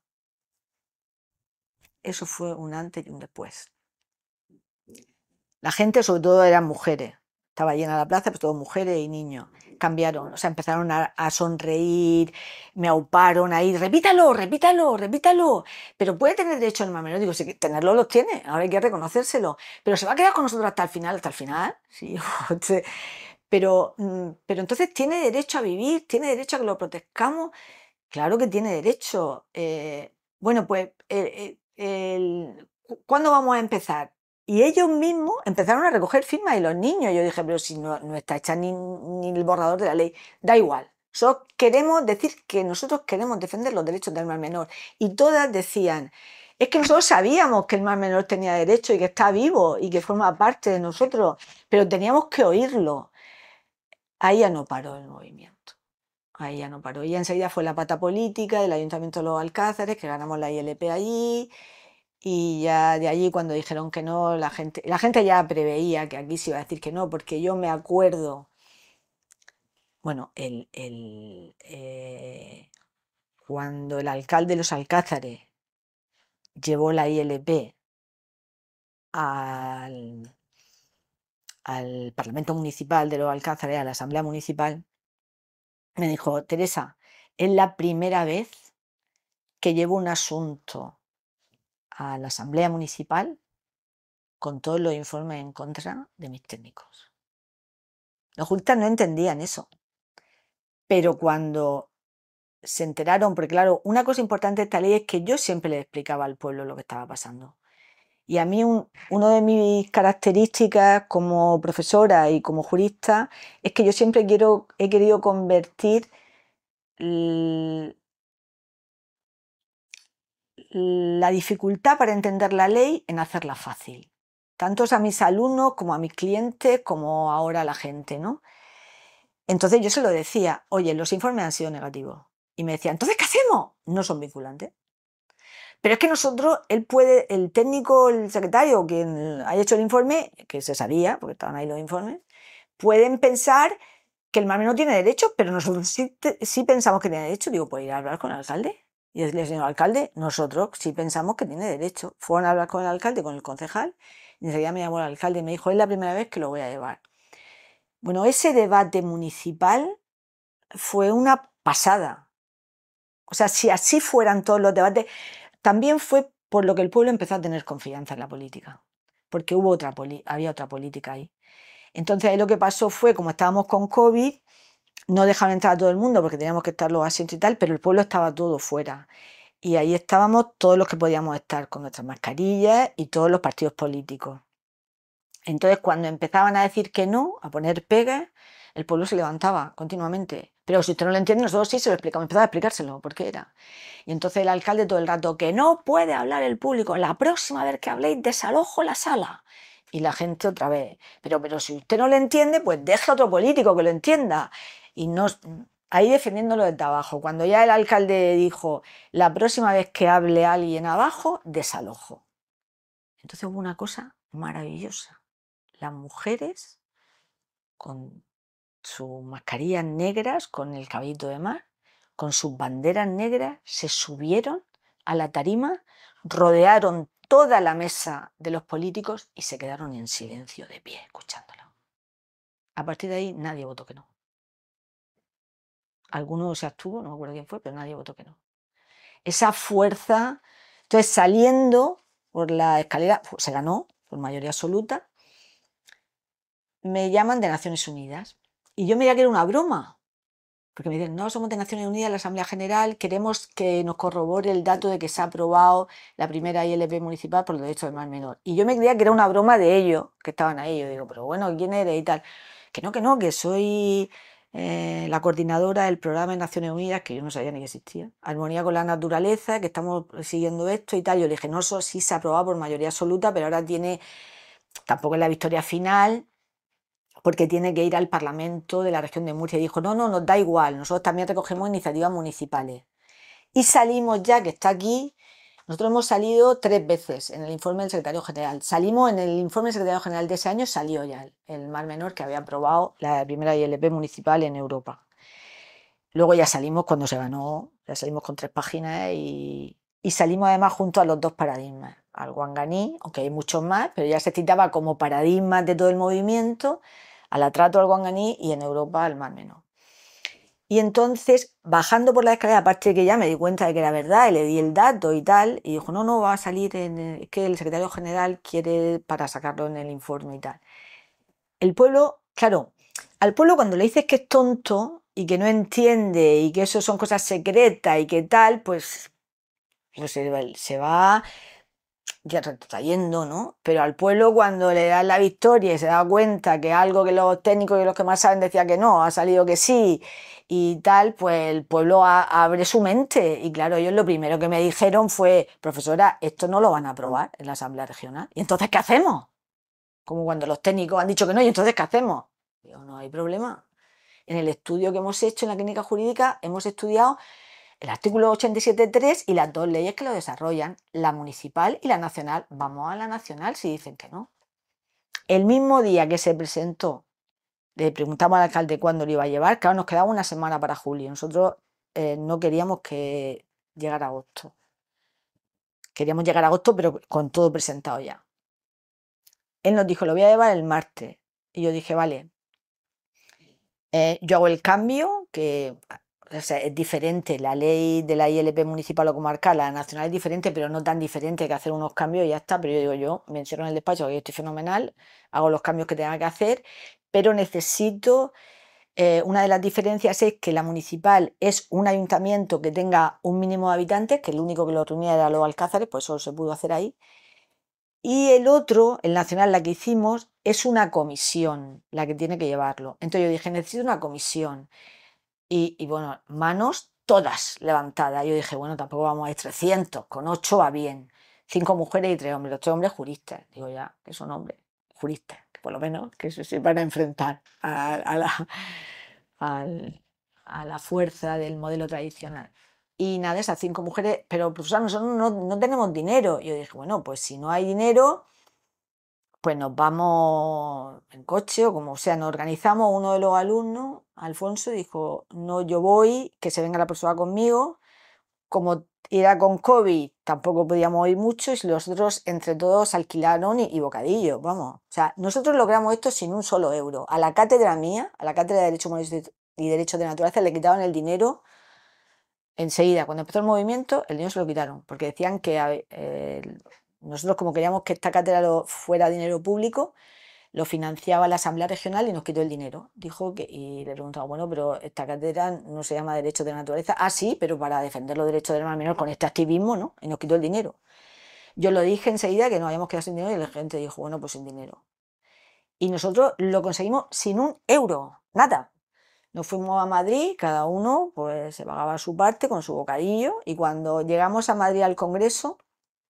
Eso fue un antes y un después. La gente, sobre todo, eran mujeres. estaba llena la plaza, pues todos mujeres y niños. Cambiaron, o sea, empezaron a, a sonreír, me auparon ahí, repítalo, repítalo, repítalo, pero puede tener derecho el Mar Menor. Digo, sí, tenerlo los tiene, ahora hay que reconocérselo, pero se va a quedar con nosotros hasta el final, hasta el final, sí, pero, pero entonces tiene derecho a vivir, tiene derecho a que lo protejamos, claro que tiene derecho. Eh, bueno, pues, eh, eh, el, ¿cuándo vamos a empezar? Y ellos mismos empezaron a recoger firmas y los niños. Yo dije, pero si no, no está hecha ni, ni el borrador de la ley, da igual. Solo queremos decir que nosotros queremos defender los derechos del Mar Menor. Y todas decían, es que nosotros sabíamos que el Mar Menor tenía derecho y que está vivo y que forma parte de nosotros, pero teníamos que oírlo. Ahí ya no paró el movimiento. Ahí ya no paró. Y enseguida fue la pata política del Ayuntamiento de Los Alcázares, que ganamos la I L P allí. Y ya de allí, cuando dijeron que no, la gente, la gente ya preveía que aquí se iba a decir que no, porque yo me acuerdo, bueno, el, el, eh, cuando el alcalde de Los Alcázares llevó la I L P al, al Parlamento Municipal de Los Alcázares, a la Asamblea Municipal, me dijo, Teresa, es la primera vez que llevo un asunto a la Asamblea Municipal con todos los informes en contra de mis técnicos. Los juristas no entendían eso, pero cuando se enteraron, porque claro, una cosa importante de esta ley es que yo siempre le explicaba al pueblo lo que estaba pasando. Y a mí un, una de mis características como profesora y como jurista es que yo siempre quiero, he querido convertir la dificultad para entender la ley en hacerla fácil, tanto a mis alumnos como a mis clientes, como ahora a la gente, ¿no? Entonces yo se lo decía, oye, los informes han sido negativos. Y me decía, ¿entonces qué hacemos? No son vinculantes. Pero es que nosotros, él puede, el técnico, el secretario, quien haya hecho el informe, que se sabía, porque estaban ahí los informes, pueden pensar que el Mar Menor tiene derecho, pero nosotros sí, sí pensamos que tiene derecho. Digo, ¿puede ir a hablar con el alcalde? Y decirle, señor alcalde, nosotros sí pensamos que tiene derecho. Fueron a hablar con el alcalde, con el concejal, y enseguida me llamó el alcalde y me dijo, es la primera vez que lo voy a llevar. Bueno, ese debate municipal fue una pasada. O sea, si así fueran todos los debates, también fue por lo que el pueblo empezó a tener confianza en la política, porque hubo otra había otra política ahí. Entonces ahí lo que pasó fue, como estábamos con COVID, no dejaron entrar a todo el mundo porque teníamos que estar los asientos y tal, pero el pueblo estaba todo fuera. Y ahí estábamos todos los que podíamos estar con nuestras mascarillas y todos los partidos políticos. Entonces, cuando empezaban a decir que no, a poner pegas, el pueblo se levantaba continuamente. Pero si usted no lo entiende, nosotros sí se lo explicamos. Empezaba a explicárselo, por qué era. Y entonces el alcalde todo el rato, que no puede hablar el público, la próxima vez que habléis, desalojo la sala. Y la gente otra vez, pero, pero si usted no lo entiende, pues deje a otro político que lo entienda. Y no, ahí defendiéndolo desde abajo. Cuando ya el alcalde dijo, la próxima vez que hable alguien abajo, desalojo. Entonces hubo una cosa maravillosa. Las mujeres con sus mascarillas negras, con el cabellito de mar, con sus banderas negras, se subieron a la tarima, rodearon toda la mesa de los políticos y se quedaron en silencio de pie, escuchándolo. A partir de ahí nadie votó que no. Alguno se abstuvo, no me acuerdo quién fue, pero nadie votó que no. Esa fuerza, entonces saliendo por la escalera, se ganó por mayoría absoluta. Me llaman de Naciones Unidas y yo me creía que era una broma, porque me dicen, no, somos de Naciones Unidas, la Asamblea General, queremos que nos corrobore el dato de que se ha aprobado la primera I L P municipal por los derechos del Mar Menor. Y yo me creía que era una broma de ellos, que estaban ahí. Yo digo, pero bueno, ¿quién eres y tal? Que no, que no, que soy eh, la coordinadora del programa de Naciones Unidas, que yo no sabía ni que existía, Armonía con la Naturaleza, que estamos siguiendo esto y tal. Yo le dije, no, eso sí se ha aprobado por mayoría absoluta, pero ahora tiene, tampoco es la victoria final, porque tiene que ir al Parlamento de la región de Murcia. Y dijo, no, no, nos da igual, nosotros también recogemos iniciativas municipales. Y salimos ya, que está aquí, nosotros hemos salido tres veces en el informe del secretario general. Salimos en el informe del secretario general de ese año, salió ya el, el Mar Menor, que había aprobado la primera I L P municipal en Europa. Luego ya salimos cuando se ganó, ya salimos con tres páginas y, y salimos además junto a los dos paradigmas, al Wanganí, aunque hay muchos más, pero ya se citaba como paradigmas de todo el movimiento, al atrato, al guanganí, y en Europa al Mar Menor. Y entonces, bajando por la escalera, aparte de que ya me di cuenta de que era verdad y le di el dato y tal, y dijo, no, no, va a salir, en el, es que el secretario general quiere para sacarlo en el informe y tal. El pueblo, claro, al pueblo cuando le dices que es tonto y que no entiende y que eso son cosas secretas y que tal, pues, pues se, se va ya retrayendo, ¿no? Pero al pueblo cuando le dan la victoria y se da cuenta que algo que los técnicos y los que más saben decía que no, ha salido que sí y tal, pues el pueblo a, abre su mente. Y claro, ellos lo primero que me dijeron fue, profesora, esto no lo van a aprobar en la Asamblea Regional. ¿Y entonces qué hacemos? Como cuando los técnicos han dicho que no, ¿y entonces qué hacemos? Digo, no hay problema. En el estudio que hemos hecho en la clínica jurídica hemos estudiado el artículo ochenta y siete punto tres y las dos leyes que lo desarrollan, la municipal y la nacional. Vamos a la nacional si dicen que no. El mismo día que se presentó, le preguntamos al alcalde cuándo lo iba a llevar, claro, nos quedaba una semana para julio. Nosotros eh, no queríamos que llegara agosto. Queríamos llegar a agosto, pero con todo presentado ya. Él nos dijo, lo voy a llevar el martes. Y yo dije, vale, eh, yo hago el cambio, que o sea, es diferente, la ley de la I L P municipal o comarcal, la nacional es diferente, pero no tan diferente, que hacer unos cambios y ya está. Pero yo digo, yo me encierro en el despacho, que yo estoy fenomenal, hago los cambios que tenga que hacer, pero necesito, eh, una de las diferencias es que la municipal es un ayuntamiento que tenga un mínimo de habitantes, que el único que lo reunía era los Alcázares, pues eso se pudo hacer ahí. Y el otro, el nacional, la que hicimos, es una comisión la que tiene que llevarlo. Entonces yo dije, necesito una comisión. Y, y bueno, manos todas levantadas. Yo dije, bueno, tampoco vamos a ir trescientos, con ocho va bien. Cinco mujeres y tres hombres. Los tres hombres juristas. Digo ya, que son hombres juristas, que por lo menos que se sepan enfrentar a, a, la, a, a la fuerza del modelo tradicional. Y nada, esas cinco mujeres, pero pues, o sea, nosotros no, no tenemos dinero. Yo dije, bueno, pues si no hay dinero, pues nos vamos en coche o como sea, nos organizamos. Uno de los alumnos, Alfonso, dijo, no, yo voy, que se venga la persona conmigo. Como era con COVID, tampoco podíamos ir mucho y los otros entre todos alquilaron y, y bocadillos, vamos. O sea, nosotros logramos esto sin un solo euro. A la cátedra mía, a la cátedra de Derecho Humanista y Derecho de Naturaleza, le quitaban el dinero enseguida. Cuando empezó el movimiento, el dinero se lo quitaron, porque decían que eh, nosotros, como queríamos que esta cátedra lo, fuera dinero público, lo financiaba la Asamblea Regional y nos quitó el dinero. Dijo que, y le preguntaba, bueno, pero esta cátedra no se llama Derecho de Naturaleza. Ah, sí, pero para defender los derechos del mar menor con este activismo, ¿no? Y nos quitó el dinero. Yo lo dije enseguida que nos habíamos quedado sin dinero y la gente dijo, bueno, pues sin dinero. Y nosotros lo conseguimos sin un euro, nada. Nos fuimos a Madrid, cada uno pues se pagaba su parte con su bocadillo, y cuando llegamos a Madrid al Congreso,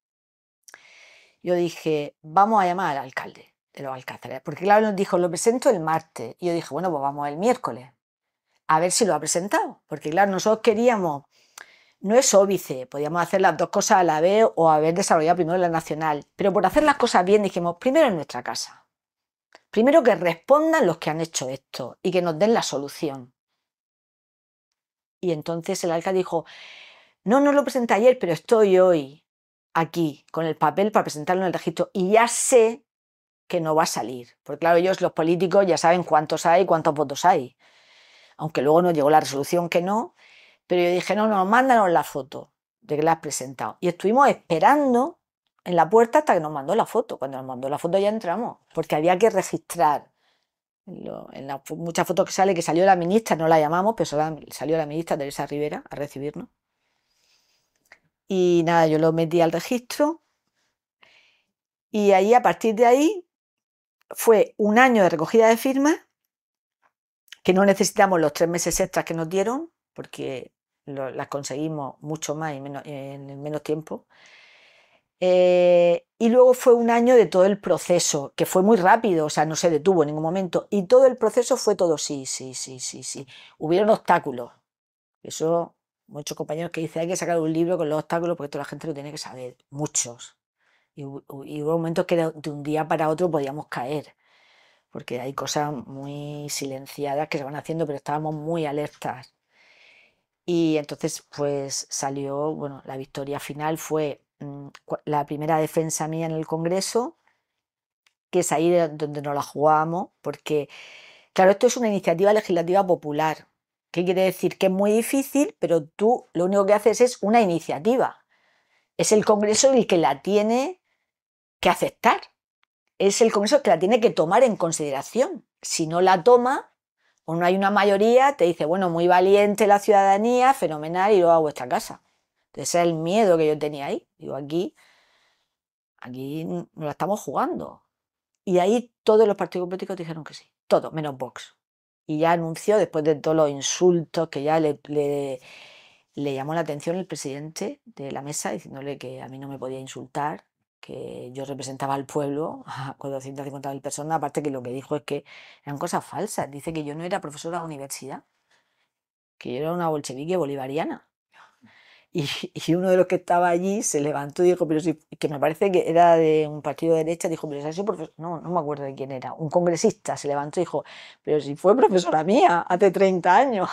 yo dije, vamos a llamar al alcalde de los Alcázares, porque claro, nos dijo, lo presento el martes, y yo dije, bueno, pues vamos el miércoles, a ver si lo ha presentado, porque claro, nosotros queríamos, no es óbice, podíamos hacer las dos cosas a la vez o haber desarrollado primero la nacional, pero por hacer las cosas bien dijimos, primero en nuestra casa, primero que respondan los que han hecho esto y que nos den la solución. Y entonces el alcalde dijo, no, no lo presenté ayer, pero estoy hoy aquí con el papel para presentarlo en el registro y ya sé que no va a salir. Porque claro, ellos, los políticos, ya saben cuántos hay, cuántos votos hay. Aunque luego nos llegó la resolución que no, pero yo dije, no, no, mándanos la foto de que la has presentado. Y estuvimos esperando en la puerta hasta que nos mandó la foto. Cuando nos mandó la foto ya entramos, porque había que registrar. En las muchas fotos que sale, que salió la ministra, no la llamamos, pero salió la ministra Teresa Rivera a recibirnos. Y nada, yo lo metí al registro y ahí, a partir de ahí, fue un año de recogida de firmas, que no necesitamos los tres meses extras que nos dieron, porque lo, las conseguimos mucho más y menos, en menos tiempo. Eh, y luego fue un año de todo el proceso, que fue muy rápido, o sea, no se detuvo en ningún momento. Y todo el proceso fue todo sí, sí, sí, sí, sí. Hubieron obstáculos. Eso, muchos compañeros que dicen, hay que sacar un libro con los obstáculos, porque toda la gente lo tiene que saber, muchos. Y, y hubo momentos que de un día para otro podíamos caer, porque hay cosas muy silenciadas que se van haciendo, pero estábamos muy alertas. Y entonces, pues salió, bueno, la victoria final fue la primera defensa mía en el Congreso, que es ahí donde nos la jugábamos, porque Claro, esto es una iniciativa legislativa popular. ¿Qué quiere decir? Que es muy difícil, pero tú lo único que haces es una iniciativa. Es el Congreso el que la tiene que aceptar. Es el Congreso el que la tiene que tomar en consideración. Si no la toma o no hay una mayoría, te dice, bueno, muy valiente la ciudadanía, fenomenal, y luego a vuestra casa. Entonces ese es el miedo que yo tenía ahí. Digo, aquí, aquí nos la estamos jugando. Y ahí todos los partidos políticos dijeron que sí. Todos, menos Vox. Y ya anunció, después de todos los insultos que ya le, le, le llamó la atención el presidente de la mesa, diciéndole que a mí no me podía insultar, que yo representaba al pueblo, a cuatrocientas cincuenta mil personas, aparte que lo que dijo es que eran cosas falsas. Dice que yo no era profesora de universidad, que yo era una bolchevique bolivariana. Y, y uno de los que estaba allí se levantó y dijo, pero si, que me parece que era de un partido de derecha, dijo, pero si ha sido profesor, no, no me acuerdo de quién era, un congresista se levantó y dijo, pero si fue profesora mía hace treinta años.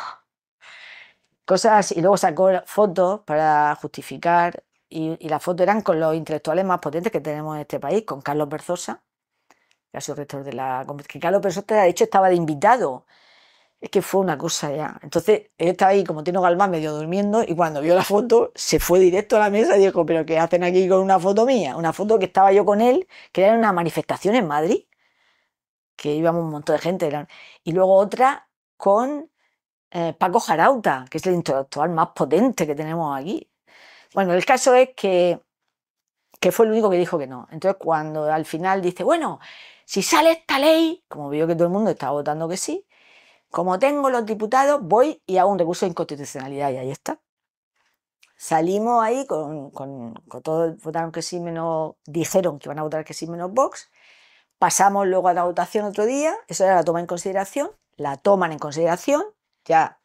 Cosas, y luego sacó fotos para justificar, y, y las fotos eran con los intelectuales más potentes que tenemos en este país, con Carlos Berzosa, que ha sido rector de la... que Carlos Berzosa, de hecho, estaba de invitado. Es que fue una cosa ya. Entonces, él estaba ahí como Tino Galván medio durmiendo, y cuando vio la foto se fue directo a la mesa y dijo, pero ¿qué hacen aquí con una foto mía? Una foto que estaba yo con él, que era una manifestación en Madrid, que íbamos un montón de gente. Eran, y luego otra con eh, Paco Jarauta, que es el intelectual más potente que tenemos aquí. Bueno, el caso es que, que fue el único que dijo que no. Entonces, cuando al final dice, bueno, si sale esta ley, como vio que todo el mundo estaba votando que sí, como tengo los diputados, voy y hago un recurso de inconstitucionalidad, y ahí está. Salimos ahí con, con, con todos, votaron que sí menos, dijeron que iban a votar que sí menos Vox, pasamos luego a la votación otro día, eso era la toma en consideración, la toman en consideración, ya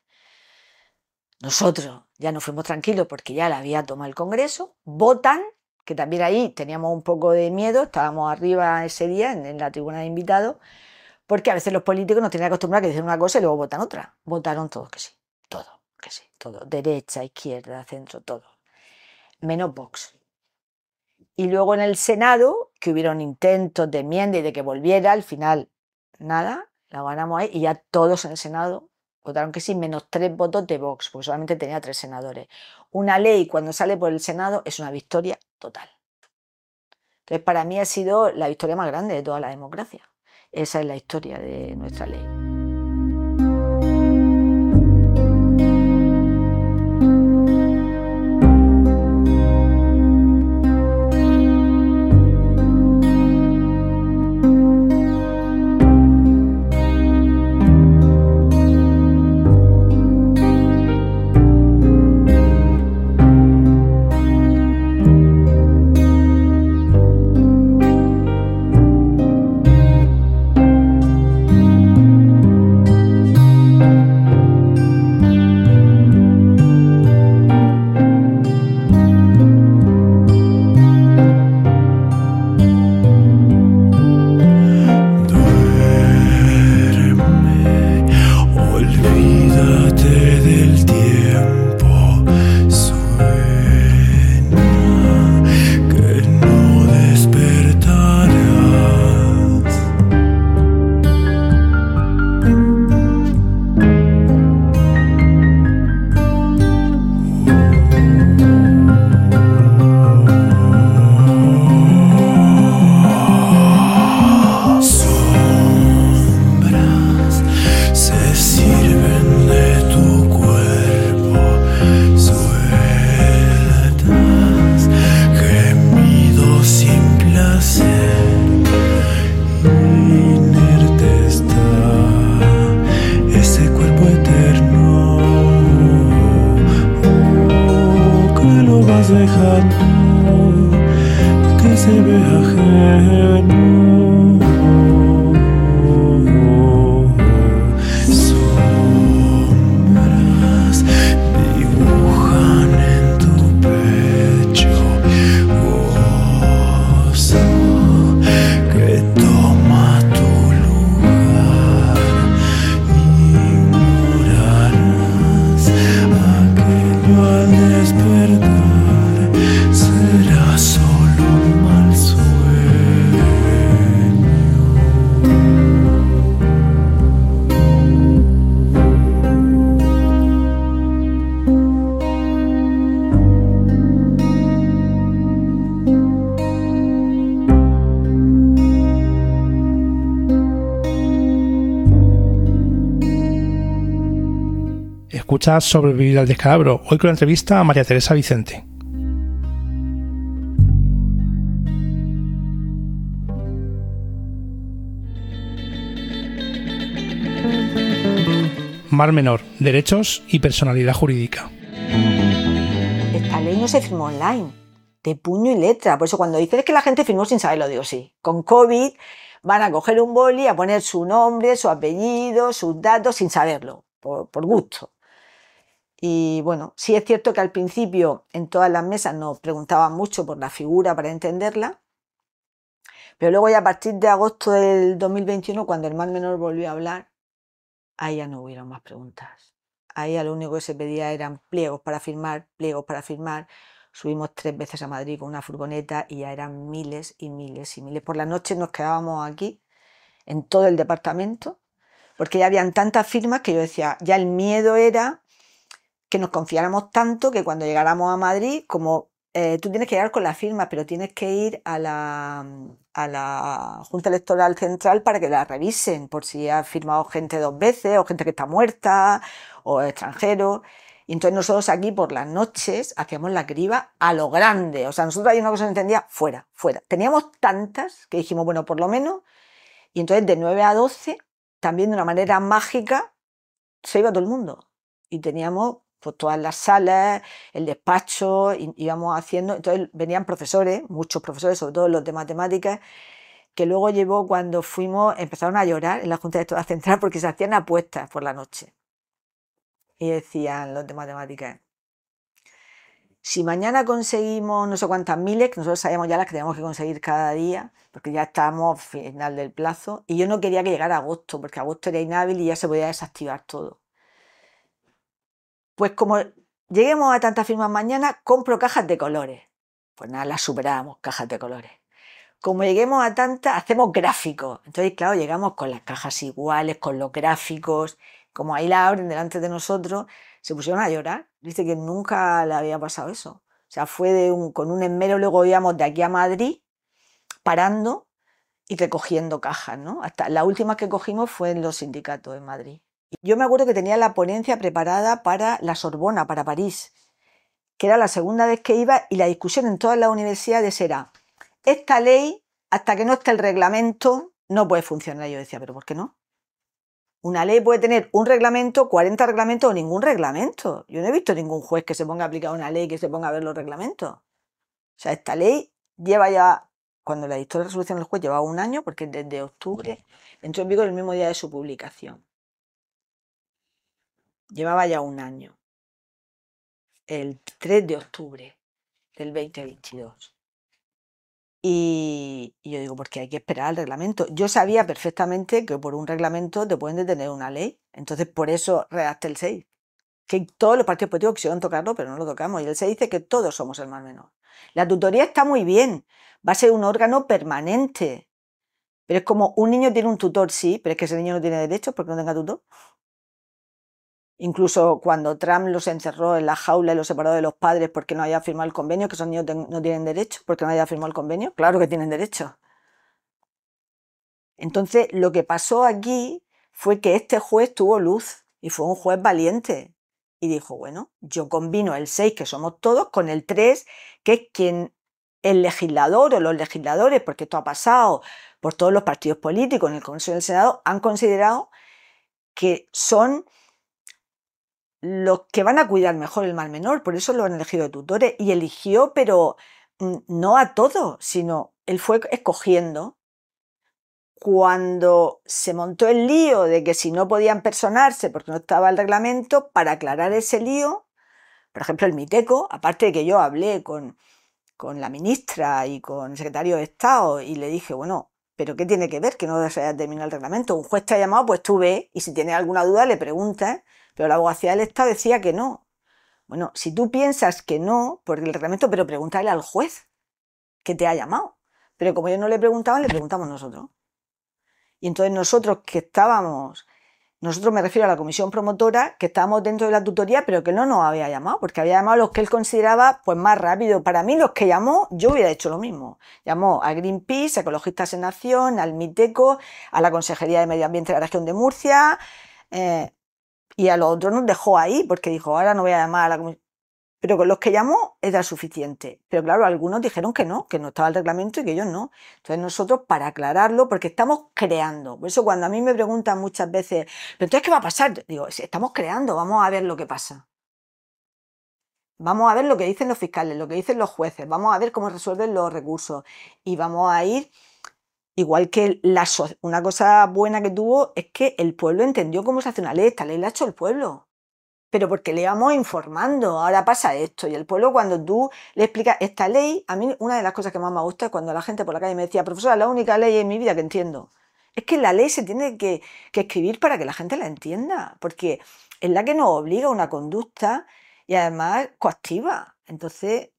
nosotros ya nos fuimos tranquilos porque ya la había tomado el Congreso, votan, que también ahí teníamos un poco de miedo, estábamos arriba ese día en, en la tribuna de invitados, porque a veces los políticos nos tienen acostumbrados a que dicen una cosa y luego votan otra. Votaron todos que sí, todo, que sí, todo. Derecha, izquierda, centro, todo. Menos Vox. Y luego en el Senado, que hubieron intentos de enmienda y de que volviera, al final nada, la ganamos ahí, y ya todos en el Senado votaron que sí, menos tres votos de Vox, porque solamente tenía tres senadores. Una ley cuando sale por el Senado es una victoria total. Entonces para mí ha sido la victoria más grande de toda la democracia. Esa es la historia de nuestra ley. Será solo un mal sueño. Escuchas Sobrevivir al descalabro, hoy con la entrevista a María Teresa Vicente. Mar Menor, derechos y personalidad jurídica. Esta ley no se firmó online, de puño y letra. Por eso cuando dices que la gente firmó sin saberlo, digo sí. Con COVID van a coger un boli, a poner su nombre, su apellido, sus datos sin saberlo, por, por gusto. Y bueno, sí es cierto que al principio en todas las mesas nos preguntaban mucho por la figura para entenderla, pero luego ya a partir de agosto del dos mil veintiuno, cuando el Mar Menor volvió a hablar, ahí ya no hubieron más preguntas. Ahí ya lo único que se pedía eran pliegos para firmar, pliegos para firmar. Subimos tres veces a Madrid con una furgoneta y ya eran miles y miles y miles. Por la noche nos quedábamos aquí, en todo el departamento, porque ya habían tantas firmas que yo decía, ya el miedo era que nos confiáramos tanto que cuando llegáramos a Madrid, como eh, tú tienes que llegar con las firmas, pero tienes que ir a la, a la Junta Electoral Central para que la revisen, por si ha firmado gente dos veces, o gente que está muerta, o extranjeros. Y entonces nosotros aquí por las noches hacíamos la criba a lo grande. O sea, nosotros hay una cosa que se entendía, fuera, fuera. Teníamos tantas que dijimos, bueno, por lo menos. Y entonces de nueve a doce, también de una manera mágica, se iba todo el mundo. Y teníamos pues todas las salas, el despacho, y íbamos haciendo, entonces venían profesores, muchos profesores, sobre todo los de matemáticas, que luego llevó cuando fuimos, empezaron a llorar en la Junta Electoral Central porque se hacían apuestas por la noche. Y decían los de matemáticas, si mañana conseguimos no sé cuántas miles, que nosotros sabíamos ya las que teníamos que conseguir cada día, porque ya estábamos al final del plazo, y yo no quería que llegara agosto, porque agosto era inhábil y ya se podía desactivar todo. Pues como lleguemos a tantas firmas mañana, compro cajas de colores. Pues nada, las superábamos, cajas de colores. Como lleguemos a tantas, hacemos gráficos. Entonces, claro, llegamos con las cajas iguales, con los gráficos. Como ahí la abren delante de nosotros, se pusieron a llorar. Dice que nunca le había pasado eso. O sea, fue de un, con un esmero, luego íbamos de aquí a Madrid, parando y recogiendo cajas, ¿no? Hasta la última que cogimos fue en los sindicatos en Madrid. Yo me acuerdo que tenía la ponencia preparada para la Sorbona, para París, que era la segunda vez que iba, y la discusión en todas las universidades era, esta ley, hasta que no esté el reglamento, no puede funcionar. Y yo decía, ¿pero por qué no? Una ley puede tener un reglamento, cuarenta reglamentos o ningún reglamento. Yo no he visto ningún juez que se ponga a aplicar una ley que se ponga a ver los reglamentos. O sea, esta ley lleva ya, cuando la dictó la resolución del juez, llevaba un año, porque desde octubre entró en vigor el mismo día de su publicación. Llevaba ya un año, el tres de octubre del veinte veintidós. Y, y yo digo, porque hay que esperar al reglamento. Yo sabía perfectamente que por un reglamento te pueden detener una ley. Entonces, por eso redacté el seis. Que todos los partidos políticos quisieron tocarlo, pero no lo tocamos. Y el seis dice que todos somos el Mar Menor. La tutoría está muy bien. Va a ser un órgano permanente. Pero es como un niño tiene un tutor, sí, pero es que ese niño no tiene derechos porque no tenga tutor. Incluso cuando Trump los encerró en la jaula y los separó de los padres porque no había firmado el convenio, que esos niños no tienen derecho, porque no había firmado el convenio, claro que tienen derecho. Entonces, lo que pasó aquí fue que este juez tuvo luz y fue un juez valiente. Y dijo, bueno, yo combino el seis, que somos todos, con el tres, que es quien el legislador o los legisladores, porque esto ha pasado por todos los partidos políticos en el Congreso y en el Senado, han considerado que son los que van a cuidar mejor el Mar Menor, por eso lo han elegido de tutores, y eligió, pero no a todos, sino él fue escogiendo. Cuando se montó el lío de que si no podían personarse porque no estaba el reglamento, para aclarar ese lío, por ejemplo el Miteco, aparte de que yo hablé con, con la ministra y con el secretario de Estado y le dije, bueno, ¿pero qué tiene que ver que no se haya terminado el reglamento? Un juez te ha llamado, pues tú ves, y si tienes alguna duda le preguntas. Pero la abogacía del Estado decía que no. Bueno, si tú piensas que no, por el reglamento, pero pregúntale al juez que te ha llamado. Pero como ellos no le preguntaban, le preguntamos nosotros. Y entonces nosotros que estábamos, nosotros me refiero a la comisión promotora, que estábamos dentro de la tutoría, pero que no nos había llamado, porque había llamado a los que él consideraba pues más rápido. Para mí, los que llamó, yo hubiera hecho lo mismo. Llamó a Greenpeace, a Ecologistas en Acción, al Miteco, a la Consejería de Medio Ambiente de la Región de Murcia, eh, Y a los otros nos dejó ahí, porque dijo, ahora no voy a llamar a la comisión. Pero con los que llamó era suficiente. Pero claro, algunos dijeron que no, que no estaba el reglamento y que ellos no. Entonces nosotros, para aclararlo, porque estamos creando. Por eso cuando a mí me preguntan muchas veces, ¿pero entonces qué va a pasar? Digo, si estamos creando, vamos a ver lo que pasa. Vamos a ver lo que dicen los fiscales, lo que dicen los jueces, vamos a ver cómo resuelven los recursos y vamos a ir, igual que la, una cosa buena que tuvo es que el pueblo entendió cómo se hace una ley, esta ley la ha hecho el pueblo, pero porque le íbamos informando, ahora pasa esto, y el pueblo cuando tú le explicas esta ley, a mí una de las cosas que más me gusta es cuando la gente por la calle me decía, profesora, la única ley en mi vida que entiendo, es que la ley se tiene que, que escribir para que la gente la entienda, porque es la que nos obliga a una conducta y además coactiva. Entonces,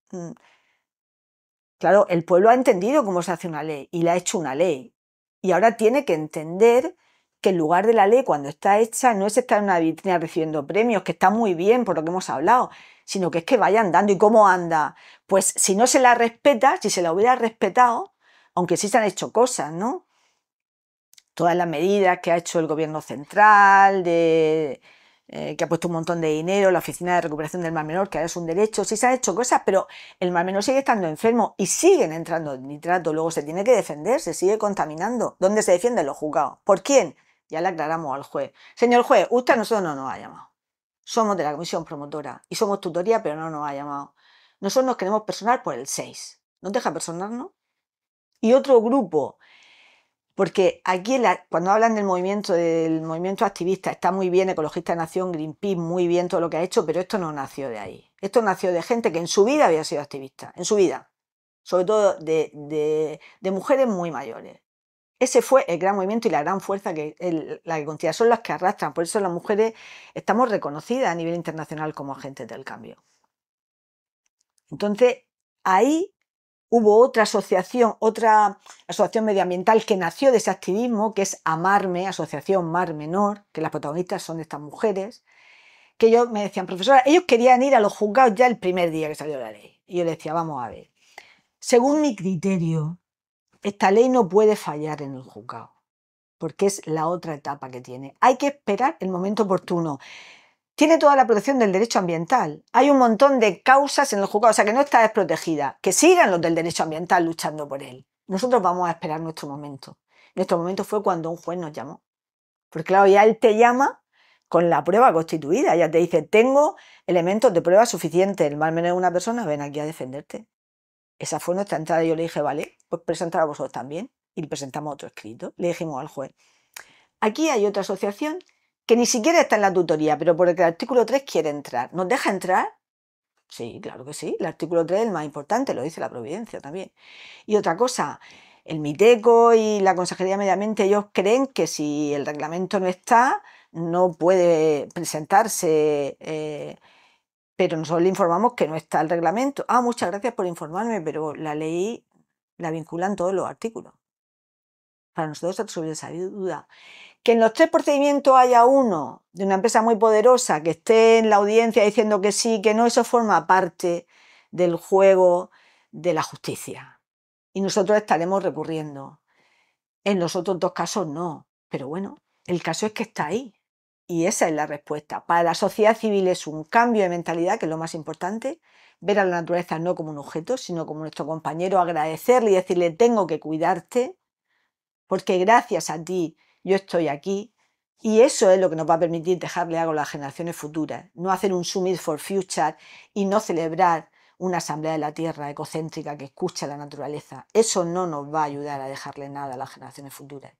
claro, el pueblo ha entendido cómo se hace una ley y le ha hecho una ley. Y ahora tiene que entender que en lugar de la ley, cuando está hecha, no es estar en una vitrina recibiendo premios, que está muy bien por lo que hemos hablado, sino que es que vaya andando. ¿Y cómo anda? Pues si no se la respeta, si se la hubiera respetado, aunque sí se han hecho cosas, ¿no? Todas las medidas que ha hecho el gobierno central, de... Eh, que ha puesto un montón de dinero, la Oficina de Recuperación del Mar Menor, que ahora es un derecho, sí se han hecho cosas, pero el Mar Menor sigue estando enfermo y siguen entrando nitratos, luego se tiene que defender, se sigue contaminando. ¿Dónde se defienden los juzgados? ¿Por quién? Ya le aclaramos al juez. Señor juez, usted a nosotros no nos ha llamado. Somos de la comisión promotora y somos tutoría, pero no nos ha llamado. Nosotros nos queremos personar por el seis. ¿Nos deja personarnos? Y otro grupo... Porque aquí la, cuando hablan del movimiento, del movimiento activista, está muy bien Ecologista de Nación, Greenpeace, muy bien todo lo que ha hecho, pero esto no nació de ahí. Esto nació de gente que en su vida había sido activista, en su vida. Sobre todo de, de, de mujeres muy mayores. Ese fue el gran movimiento y la gran fuerza que el, la que contiene, son las que arrastran. Por eso las mujeres estamos reconocidas a nivel internacional como agentes del cambio. Entonces, ahí... Hubo otra asociación, otra asociación medioambiental que nació de ese activismo, que es Amarme, Asociación Mar Menor, que las protagonistas son estas mujeres, que ellos me decían, profesora, ellos querían ir a los juzgados ya el primer día que salió la ley. Y yo les decía, vamos a ver, según mi criterio, esta ley no puede fallar en el juzgado, porque es la otra etapa que tiene. Hay que esperar el momento oportuno. Tiene toda la protección del derecho ambiental. Hay un montón de causas en el juzgado, o sea que no está desprotegida. Que sigan los del derecho ambiental luchando por él. Nosotros vamos a esperar nuestro momento. Nuestro momento fue cuando un juez nos llamó. Porque claro, ya él te llama con la prueba constituida. Ya te dice, tengo elementos de prueba suficientes. El Mar Menor es una persona, ven aquí a defenderte. Esa fue nuestra entrada. Yo le dije, vale, pues presentar a vosotros también. Y le presentamos otro escrito. Le dijimos al juez. Aquí hay otra asociación que ni siquiera está en la tutoría, pero porque el artículo tres quiere entrar. ¿Nos deja entrar? Sí, claro que sí. El artículo tres es el más importante, lo dice la Providencia también. Y otra cosa, el MITECO y la Consejería de Medio Ambiente, ellos creen que si el reglamento no está, no puede presentarse, eh, pero nosotros le informamos que no está el reglamento. Ah, muchas gracias por informarme, pero la ley la vinculan todos los artículos. Para nosotros ha resuelto esa duda. Que en los tres procedimientos haya uno de una empresa muy poderosa que esté en la audiencia diciendo que sí, que no, eso forma parte del juego de la justicia. Y nosotros estaremos recurriendo. En los otros dos casos no. Pero bueno, el caso es que está ahí. Y esa es la respuesta. Para la sociedad civil es un cambio de mentalidad, que es lo más importante. Ver a la naturaleza no como un objeto, sino como nuestro compañero, agradecerle y decirle, tengo que cuidarte, porque gracias a ti yo estoy aquí, y eso es lo que nos va a permitir dejarle algo a las generaciones futuras, no hacer un Summit for Future y no celebrar una asamblea de la Tierra ecocéntrica que escucha a la naturaleza. Eso no nos va a ayudar a dejarle nada a las generaciones futuras.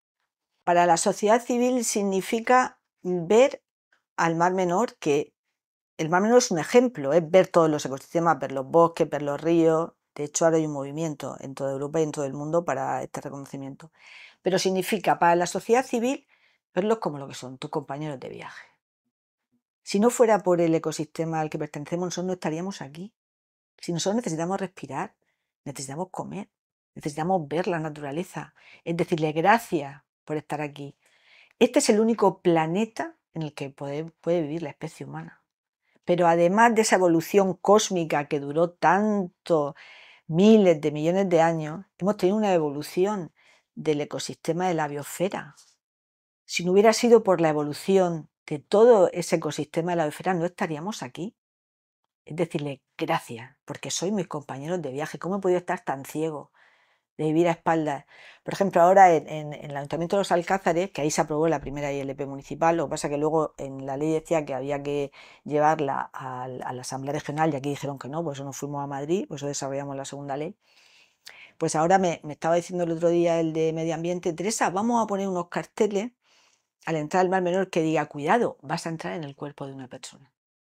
Para la sociedad civil significa ver al Mar Menor, que el Mar Menor es un ejemplo, es ver todos los ecosistemas, ver los bosques, ver los ríos. De hecho, ahora hay un movimiento en toda Europa y en todo el mundo para este reconocimiento. Pero significa para la sociedad civil verlos como lo que son, tus compañeros de viaje. Si no fuera por el ecosistema al que pertenecemos, nosotros no estaríamos aquí. Si nosotros necesitamos respirar, necesitamos comer, necesitamos ver la naturaleza, es decirle gracias por estar aquí. Este es el único planeta en el que puede, puede vivir la especie humana. Pero además de esa evolución cósmica que duró tanto, miles de millones de años, hemos tenido una evolución del ecosistema de la biosfera. Si no hubiera sido por la evolución de todo ese ecosistema de la biosfera, no estaríamos aquí. Es decirle, gracias, porque sois mis compañeros de viaje. ¿Cómo he podido estar tan ciego de vivir a espaldas? Por ejemplo, ahora en, en, en el Ayuntamiento de los Alcázares, que ahí se aprobó la primera I L P municipal, lo que pasa que luego en la ley decía que había que llevarla a, a la Asamblea Regional, y aquí dijeron que no, por eso nos fuimos a Madrid, por eso desarrollamos la segunda ley. Pues ahora me, me estaba diciendo el otro día el de Medio Ambiente, Teresa, vamos a poner unos carteles al entrar al Mar Menor que diga, cuidado, vas a entrar en el cuerpo de una persona.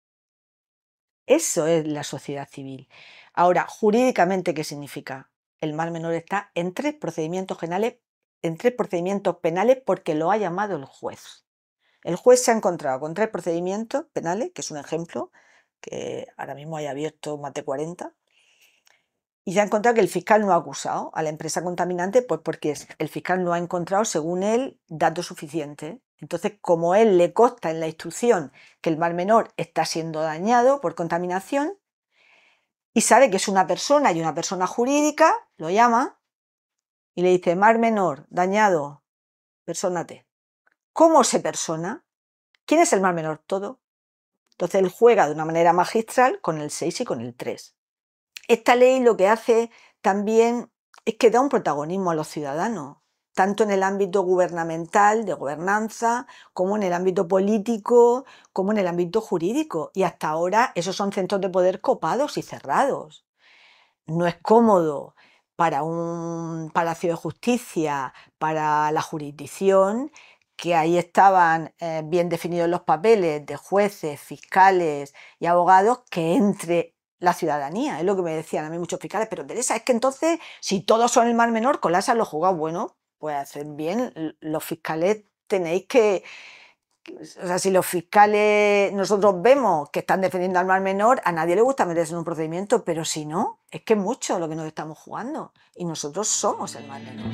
Eso es la sociedad civil. Ahora, jurídicamente, ¿qué significa? El Mar Menor está en tres procedimientos penales, en tres procedimientos penales porque lo ha llamado el juez. El juez se ha encontrado con tres procedimientos penales, que es un ejemplo, que ahora mismo hay abierto más de cuarenta, y se ha encontrado que el fiscal no ha acusado a la empresa contaminante, pues porque el fiscal no ha encontrado, según él, datos suficientes. Entonces, como él le consta en la instrucción que el Mar Menor está siendo dañado por contaminación y sabe que es una persona y una persona jurídica, lo llama y le dice, Mar Menor, dañado, persónate. ¿Cómo se persona? ¿Quién es el Mar Menor? Todo. Entonces, él juega de una manera magistral con el seis y con el tres. Esta ley lo que hace también es que da un protagonismo a los ciudadanos, tanto en el ámbito gubernamental, de gobernanza, como en el ámbito político, como en el ámbito jurídico. Y hasta ahora esos son centros de poder copados y cerrados. No es cómodo para un palacio de justicia, para la jurisdicción, que ahí estaban eh, bien definidos los papeles de jueces, fiscales y abogados, que entre la ciudadanía. Es lo que me decían a mí muchos fiscales, pero Teresa, es que entonces, si todos son el Mar Menor, colapsan los juzgados. Bueno, pues hacer bien, los fiscales tenéis que, o sea, si los fiscales nosotros vemos que están defendiendo al Mar Menor, a nadie le gusta meterse en un procedimiento, pero si no, es que es mucho lo que nos estamos jugando y nosotros somos el Mar Menor.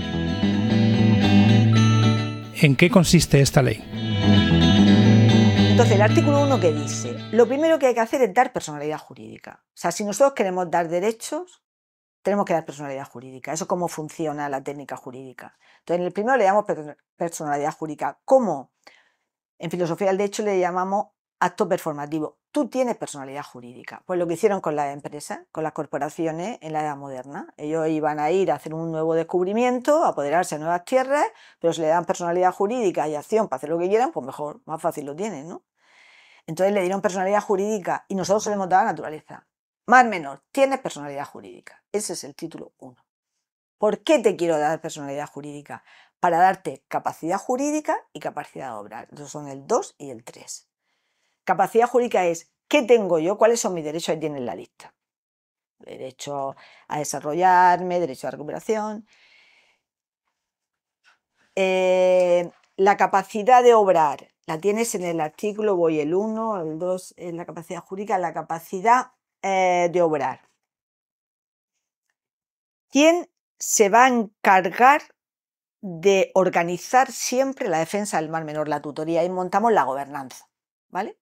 ¿En qué consiste esta ley? Entonces, el artículo uno que dice, lo primero que hay que hacer es dar personalidad jurídica. O sea, si nosotros queremos dar derechos, tenemos que dar personalidad jurídica. Eso es cómo funciona la técnica jurídica. Entonces, en el primero le llamamos personalidad jurídica. ¿Cómo? En filosofía del derecho le llamamos acto performativo. Tú tienes personalidad jurídica. Pues lo que hicieron con las empresas, con las corporaciones en la edad moderna. Ellos iban a ir a hacer un nuevo descubrimiento, a apoderarse de nuevas tierras, pero si le dan personalidad jurídica y acción para hacer lo que quieran, pues mejor, más fácil lo tienen, ¿no? Entonces le dieron personalidad jurídica y nosotros se le hemos dado a la naturaleza. Mar Menor, tienes personalidad jurídica. Ese es el título uno. ¿Por qué te quiero dar personalidad jurídica? Para darte capacidad jurídica y capacidad de obrar. Esos son el dos y el tres. Capacidad jurídica es, ¿qué tengo yo? ¿Cuáles son mis derechos? Ahí tienes la lista. Derecho a desarrollarme, derecho a recuperación. Eh, la capacidad de obrar, la tienes en el artículo, voy el uno, el dos, en la capacidad jurídica, la capacidad eh, de obrar. ¿Quién se va a encargar de organizar siempre la defensa del Mar Menor, la tutoría? Y montamos la gobernanza, ¿vale?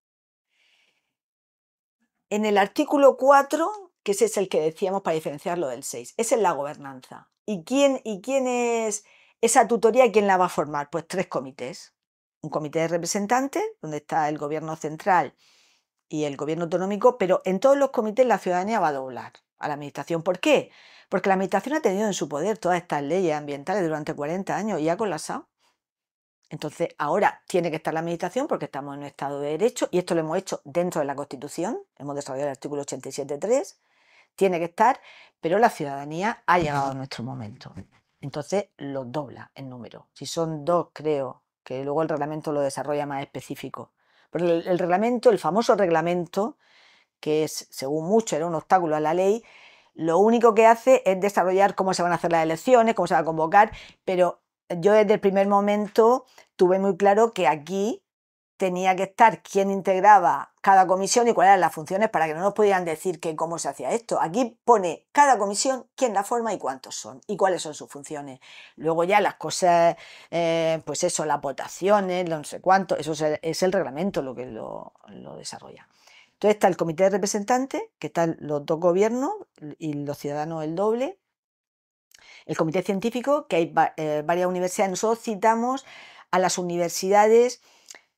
En el artículo cuatro, que ese es el que decíamos para diferenciarlo del seis, esa es la gobernanza. ¿Y quién, y quién es esa tutoría y quién la va a formar? Pues tres comités. Un comité de representantes, donde está el gobierno central y el gobierno autonómico, pero en todos los comités la ciudadanía va a doblar a la administración. ¿Por qué? Porque la administración ha tenido en su poder todas estas leyes ambientales durante cuarenta años y ha colapsado. Entonces, ahora tiene que estar la administración porque estamos en un Estado de Derecho y esto lo hemos hecho dentro de la Constitución, hemos desarrollado el artículo ochenta y siete punto tres, tiene que estar, pero la ciudadanía ha llegado a nuestro momento. Entonces, lo dobla en número. Si son dos, creo que luego el reglamento lo desarrolla más específico. Pero el, el reglamento, el famoso reglamento, que es, según mucho, era un obstáculo a la ley, lo único que hace es desarrollar cómo se van a hacer las elecciones, cómo se va a convocar, pero yo desde el primer momento tuve muy claro que aquí tenía que estar quién integraba cada comisión y cuáles eran las funciones para que no nos pudieran decir que cómo se hacía esto. Aquí pone cada comisión, quién la forma y cuántos son y cuáles son sus funciones. Luego ya las cosas, eh, pues eso, las votaciones, no sé cuánto, eso es el, es el reglamento lo que lo, lo desarrolla. Entonces está el comité de representantes, que están los dos gobiernos y los ciudadanos el doble. El comité científico, que hay eh, varias universidades. Nosotros citamos a las universidades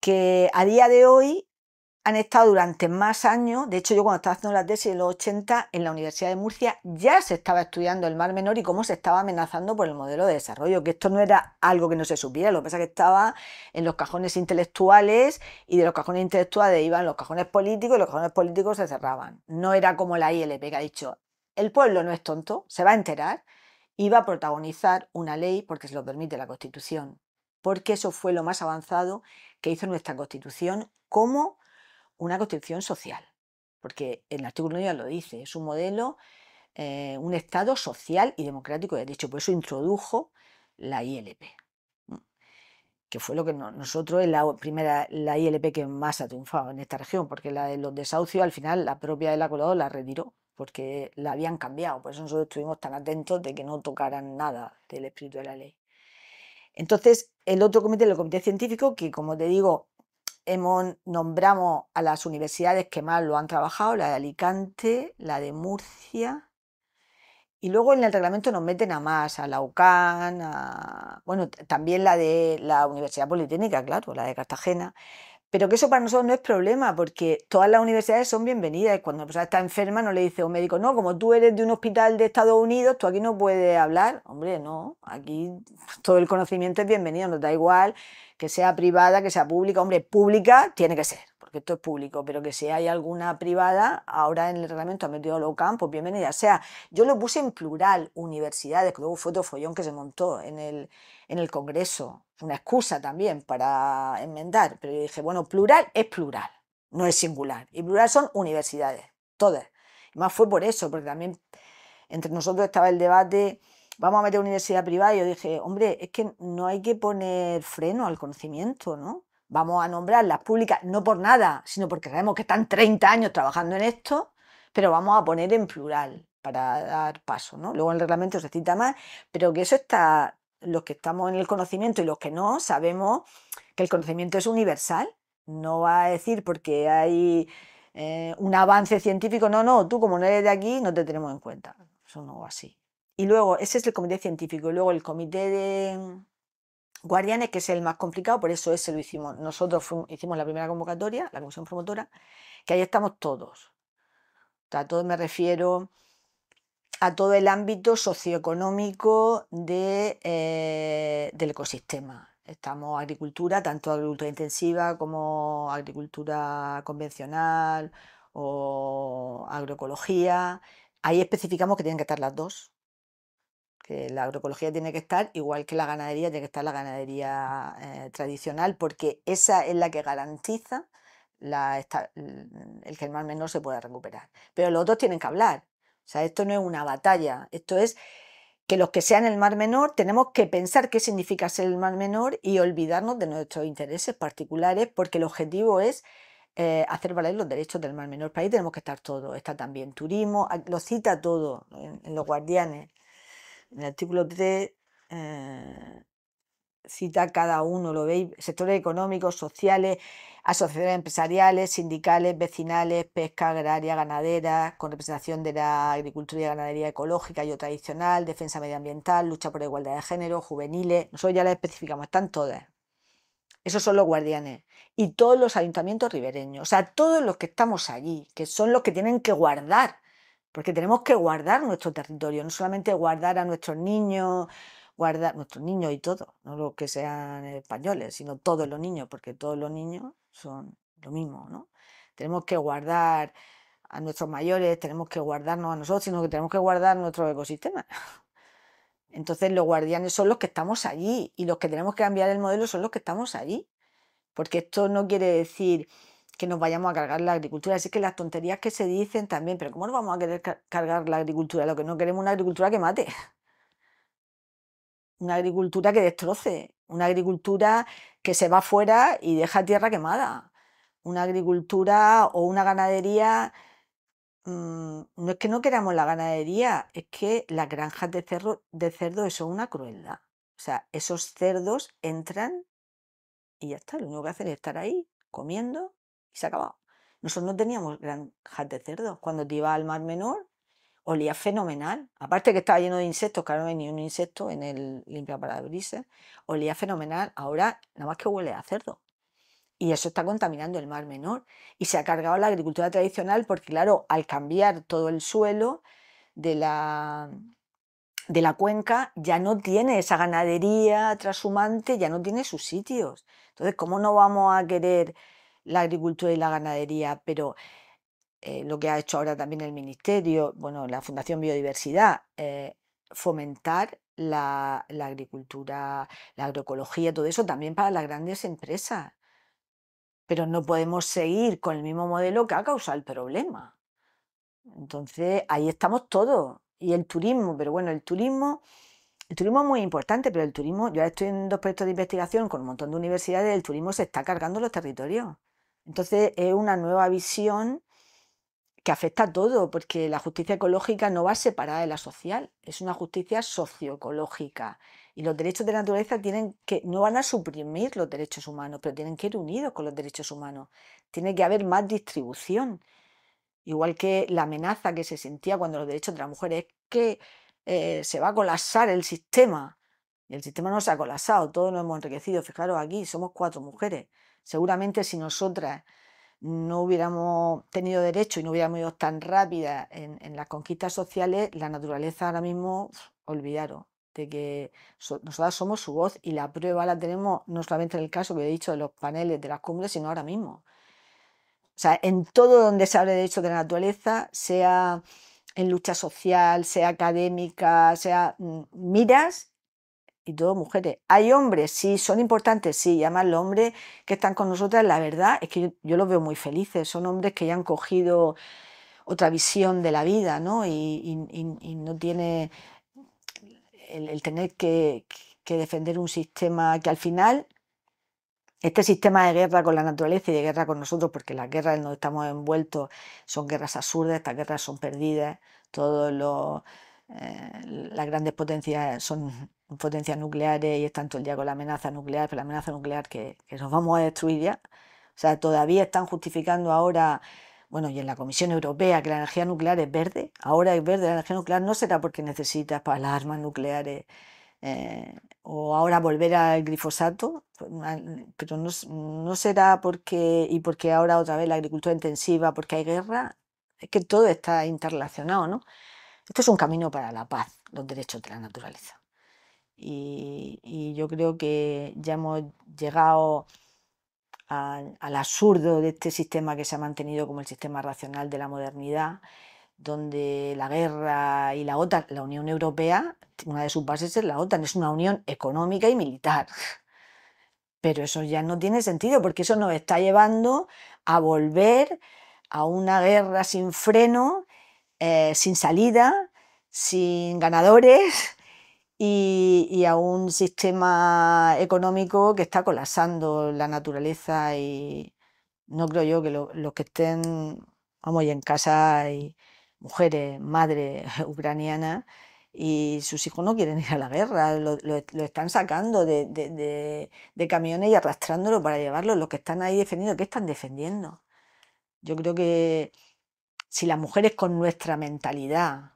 que a día de hoy han estado durante más años. De hecho, yo cuando estaba haciendo la tesis en los ochenta, en la Universidad de Murcia ya se estaba estudiando el Mar Menor y cómo se estaba amenazando por el modelo de desarrollo, que esto no era algo que no se supiera, lo que pasa es que estaba en los cajones intelectuales y de los cajones intelectuales iban los cajones políticos y los cajones políticos se cerraban. No era como la I L P que ha dicho, el pueblo no es tonto, se va a enterar y va a protagonizar una ley porque se lo permite la Constitución, porque eso fue lo más avanzado que hizo nuestra Constitución como una constitución social, porque el artículo uno ya lo dice, es un modelo, eh, un Estado social y democrático de derecho, por eso introdujo la I L P, que fue lo que no, nosotros es la primera, la I L P que más ha triunfado en esta región, porque la de los desahucios al final la propia del acordado la retiró, porque la habían cambiado, por eso nosotros estuvimos tan atentos de que no tocaran nada del espíritu de la ley. Entonces, el otro comité, el comité científico, que como te digo, Hemos, nombramos a las universidades que más lo han trabajado, la de Alicante, la de Murcia, y luego en el reglamento nos meten a más, a la U C A N, a, bueno, también la de la Universidad Politécnica, claro, la de Cartagena, pero que eso para nosotros no es problema, porque todas las universidades son bienvenidas, y cuando una persona está enferma no le dice a un médico, no, como tú eres de un hospital de Estados Unidos, tú aquí no puedes hablar. Hombre, no, aquí todo el conocimiento es bienvenido, nos da igual que sea privada, que sea pública. Hombre, pública tiene que ser, porque esto es público, pero que si hay alguna privada, ahora en el reglamento ha metido la U C A N, pues bienvenida. O sea, yo lo puse en plural, universidades, que luego fue otro follón que se montó en el, en el Congreso, una excusa también para enmendar, pero yo dije, bueno, plural es plural, no es singular, y plural son universidades, todas. Y más fue por eso, porque también entre nosotros estaba el debate, vamos a meter universidad privada, y yo dije, hombre, es que no hay que poner freno al conocimiento, ¿no? Vamos a nombrar las públicas, no por nada, sino porque sabemos que están treinta años trabajando en esto, pero vamos a poner en plural para dar paso, ¿no? Luego en el reglamento se cita más, pero que eso está, los que estamos en el conocimiento y los que no, sabemos que el conocimiento es universal, no va a decir porque hay eh, un avance científico, no, no, tú como no eres de aquí no te tenemos en cuenta, eso no va así. Y luego, ese es el comité científico, y luego el comité de guardianes, que es el más complicado, por eso ese lo hicimos, nosotros fuimos, hicimos la primera convocatoria, la comisión promotora, que ahí estamos todos, o sea, todos me refiero a todo el ámbito socioeconómico de, eh, del ecosistema. Estamos agricultura, tanto agricultura intensiva como agricultura convencional o agroecología. Ahí especificamos que tienen que estar las dos, que la agroecología tiene que estar igual que la ganadería, tiene que estar la ganadería eh, tradicional, porque esa es la que garantiza la, esta, el que el Mar Menor se pueda recuperar. Pero los otros tienen que hablar. O sea, esto no es una batalla, esto es que los que sean el Mar Menor tenemos que pensar qué significa ser el Mar Menor y olvidarnos de nuestros intereses particulares, porque el objetivo es eh, hacer valer los derechos del Mar Menor. Para ahí tenemos que estar todos, está también turismo, lo cita todo en, en los guardianes. En el artículo tres eh, cita cada uno, lo veis, sectores económicos, sociales, asociaciones empresariales, sindicales, vecinales, pesca, agraria, ganadera, con representación de la agricultura y ganadería ecológica y o tradicional, defensa medioambiental, lucha por la igualdad de género, juveniles. Nosotros ya las especificamos, están todas. Esos son los guardianes. Y todos los ayuntamientos ribereños, o sea, todos los que estamos allí, que son los que tienen que guardar, porque tenemos que guardar nuestro territorio, no solamente guardar a nuestros niños, guardar nuestros niños y todos, no los que sean españoles, sino todos los niños, porque todos los niños son lo mismo, ¿no? Tenemos que guardar a nuestros mayores, tenemos que guardarnos a nosotros, sino que tenemos que guardar nuestro ecosistema. Entonces los guardianes son los que estamos allí, y los que tenemos que cambiar el modelo son los que estamos allí, porque esto no quiere decir que nos vayamos a cargar la agricultura, así que las tonterías que se dicen también, pero ¿cómo nos vamos a querer cargar la agricultura? Lo que no queremos es una agricultura que mate, una agricultura que destroce, una agricultura que se va afuera y deja tierra quemada, una agricultura o una ganadería, mmm, no es que no queramos la ganadería, es que las granjas de cerdo, de cerdo son una crueldad, o sea, esos cerdos entran y ya está, lo único que hacen es estar ahí comiendo y se ha acabado. Nosotros no teníamos granjas de cerdos. Cuando te ibas al Mar Menor, olía fenomenal. Aparte que estaba lleno de insectos, que ahora no hay ni un insecto en el limpiaparabrisas, olía fenomenal. Ahora nada más que huele a cerdo. y eso está contaminando el Mar Menor. Y se ha cargado la agricultura tradicional porque, claro, al cambiar todo el suelo de la, de la cuenca, ya no tiene esa ganadería trashumante, ya no tiene sus sitios. Entonces, ¿cómo no vamos a querer la agricultura y la ganadería? Pero eh, lo que ha hecho ahora también el Ministerio, bueno, la Fundación Biodiversidad, eh, fomentar la, la agricultura, la agroecología, todo eso también para las grandes empresas. Pero no podemos seguir con el mismo modelo que ha causado el problema. Entonces, ahí estamos todos. Y el turismo, pero bueno, el turismo, el turismo es muy importante, pero el turismo, yo ahora estoy en dos proyectos de investigación con un montón de universidades, el turismo se está cargando los territorios. Entonces, es una nueva visión que afecta a todo, porque la justicia ecológica no va separada de la social, es una justicia socioecológica. Y los derechos de la naturaleza tienen que, no van a suprimir los derechos humanos, pero tienen que ir unidos con los derechos humanos. Tiene que haber más distribución. Igual que la amenaza que se sentía cuando los derechos de las mujeres es que eh, se va a colapsar el sistema. Y el sistema no se ha colapsado, todos nos hemos enriquecido. Fijaros aquí, somos cuatro mujeres. Seguramente si nosotras no hubiéramos tenido derecho y no hubiéramos ido tan rápidas en, en las conquistas sociales, la naturaleza ahora mismo, olvidaros de que so, nosotras somos su voz, y la prueba la tenemos no solamente en el caso que he dicho de los paneles de las cumbres, sino ahora mismo. O sea, en todo donde se hable de derechos de la naturaleza, sea en lucha social, sea académica, sea miras, y todo mujeres. Hay hombres, sí, son importantes, sí, y además los hombres que están con nosotras, la verdad es que yo, yo los veo muy felices, son hombres que ya han cogido otra visión de la vida, ¿no? Y, y, y, y no tiene el, el tener que, que defender un sistema que al final, este sistema de guerra con la naturaleza y de guerra con nosotros, porque las guerras en las que estamos envueltos son guerras absurdas, estas guerras son perdidas, todos los... Eh, las grandes potencias son potencias nucleares y están todo el día con la amenaza nuclear, pero la amenaza nuclear que, que nos vamos a destruir ya. O sea, todavía están justificando ahora, bueno, y en la Comisión Europea, que la energía nuclear es verde. Ahora es verde la energía nuclear, no será porque necesitas para las armas nucleares, eh, o ahora volver al glifosato, pero no, no será porque, y porque ahora otra vez la agricultura intensiva, porque hay guerra. Es que todo está interrelacionado, ¿no? Esto es un camino para la paz, los derechos de la naturaleza. Y, y yo creo que ya hemos llegado a, al absurdo de este sistema que se ha mantenido como el sistema racional de la modernidad, donde la guerra y la OTAN, la Unión Europea, una de sus bases es la OTAN, es una unión económica y militar. Pero eso ya no tiene sentido, porque eso nos está llevando a volver a una guerra sin freno, Eh, sin salida, sin ganadores y, y a un sistema económico que está colapsando la naturaleza. Y no creo yo que lo, los que estén, vamos, y en casa hay mujeres, madres ucranianas, y sus hijos no quieren ir a la guerra, lo, lo, lo están sacando de, de, de, de camiones y arrastrándolo para llevarlo. Los que están ahí defendiendo, ¿qué están defendiendo? Yo creo que si las mujeres con nuestra mentalidad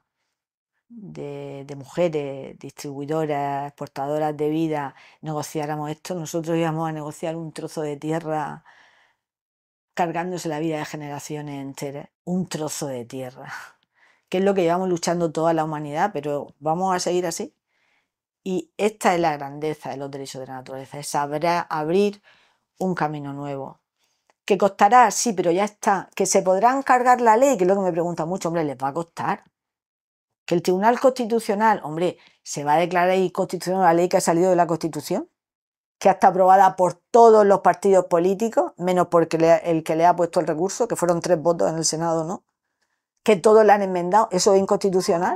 de, de mujeres distribuidoras, exportadoras de vida, negociáramos esto, nosotros íbamos a negociar un trozo de tierra cargándose la vida de generaciones enteras. Un trozo de tierra, que es lo que llevamos luchando toda la humanidad, pero vamos a seguir así. Y esta es la grandeza de los derechos de la naturaleza, es saber abrir un camino nuevo. ¿Que costará? Sí, pero ya está. ¿Que se podrán cargar la ley? Que es lo que me preguntan mucho. Hombre, les va a costar. ¿Que el Tribunal Constitucional, hombre, se va a declarar inconstitucional la ley que ha salido de la Constitución? Que está aprobada por todos los partidos políticos, menos porque le, el que le ha puesto el recurso, que fueron tres votos en el Senado, ¿no? Que todos la han enmendado. ¿Eso es inconstitucional?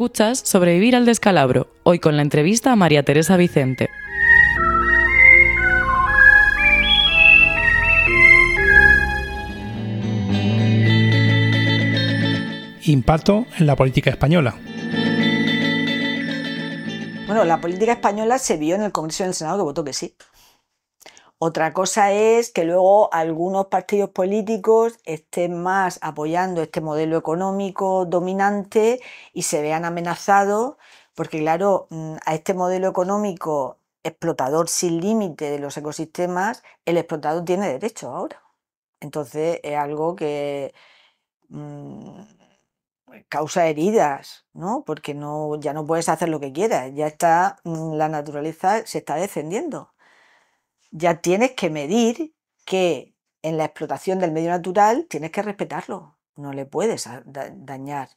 Escuchas Sobrevivir al descalabro, hoy con la entrevista a María Teresa Vicente. Impacto en la política española. Bueno, la política española se vio en el Congreso y en el Senado que votó que sí. Otra cosa es que luego algunos partidos políticos estén más apoyando este modelo económico dominante y se vean amenazados, porque claro, a este modelo económico explotador sin límite de los ecosistemas, el explotador tiene derecho ahora. Entonces es algo que mmm, causa heridas, ¿no? Porque no, ya no puedes hacer lo que quieras, ya está, la naturaleza se está defendiendo. Ya tienes que medir que en la explotación del medio natural tienes que respetarlo, no le puedes dañar.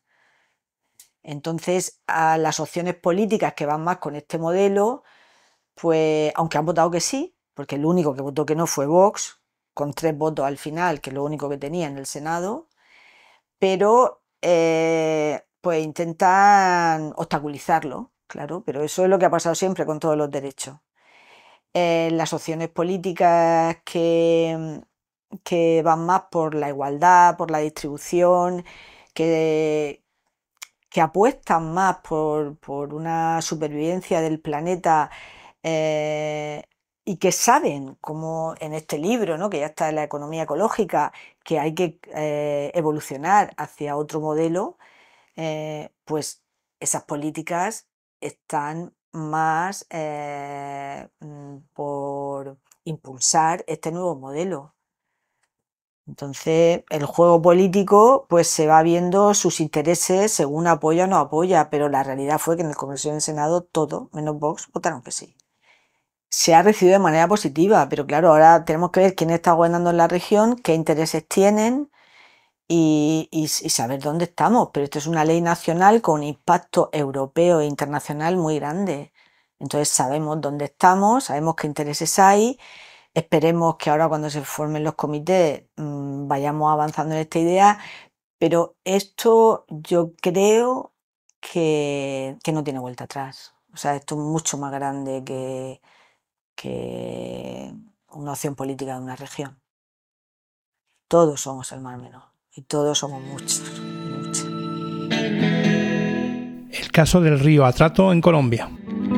Entonces, a las opciones políticas que van más con este modelo, pues aunque han votado que sí, porque el único que votó que no fue Vox, con tres votos al final, que es lo único que tenía en el Senado, pero eh, pues intentan obstaculizarlo, claro, pero eso es lo que ha pasado siempre con todos los derechos. Eh, las opciones políticas que, que van más por la igualdad, por la distribución, que, que apuestan más por, por una supervivencia del planeta eh, y que saben, como en este libro, ¿no?, que ya está en la economía ecológica, que hay que eh, evolucionar hacia otro modelo, eh, pues esas políticas están más eh, por impulsar este nuevo modelo. Entonces el juego político pues se va viendo sus intereses según apoya o no apoya, pero la realidad fue que en el Congreso y en el Senado todo, menos Vox, votaron que sí. Se ha recibido de manera positiva, pero claro, ahora tenemos que ver quién está gobernando en la región, qué intereses tienen y, y, y saber dónde estamos. Pero esto es una ley nacional con un impacto europeo e internacional muy grande. Entonces sabemos dónde estamos, sabemos qué intereses hay. Esperemos que ahora cuando se formen los comités mmm, vayamos avanzando en esta idea, pero esto yo creo que, que no tiene vuelta atrás. O sea, esto es mucho más grande que, que una opción política de una región. Todos somos el Mar Menor y todos somos muchos, muchos. El caso del río Atrato en Colombia.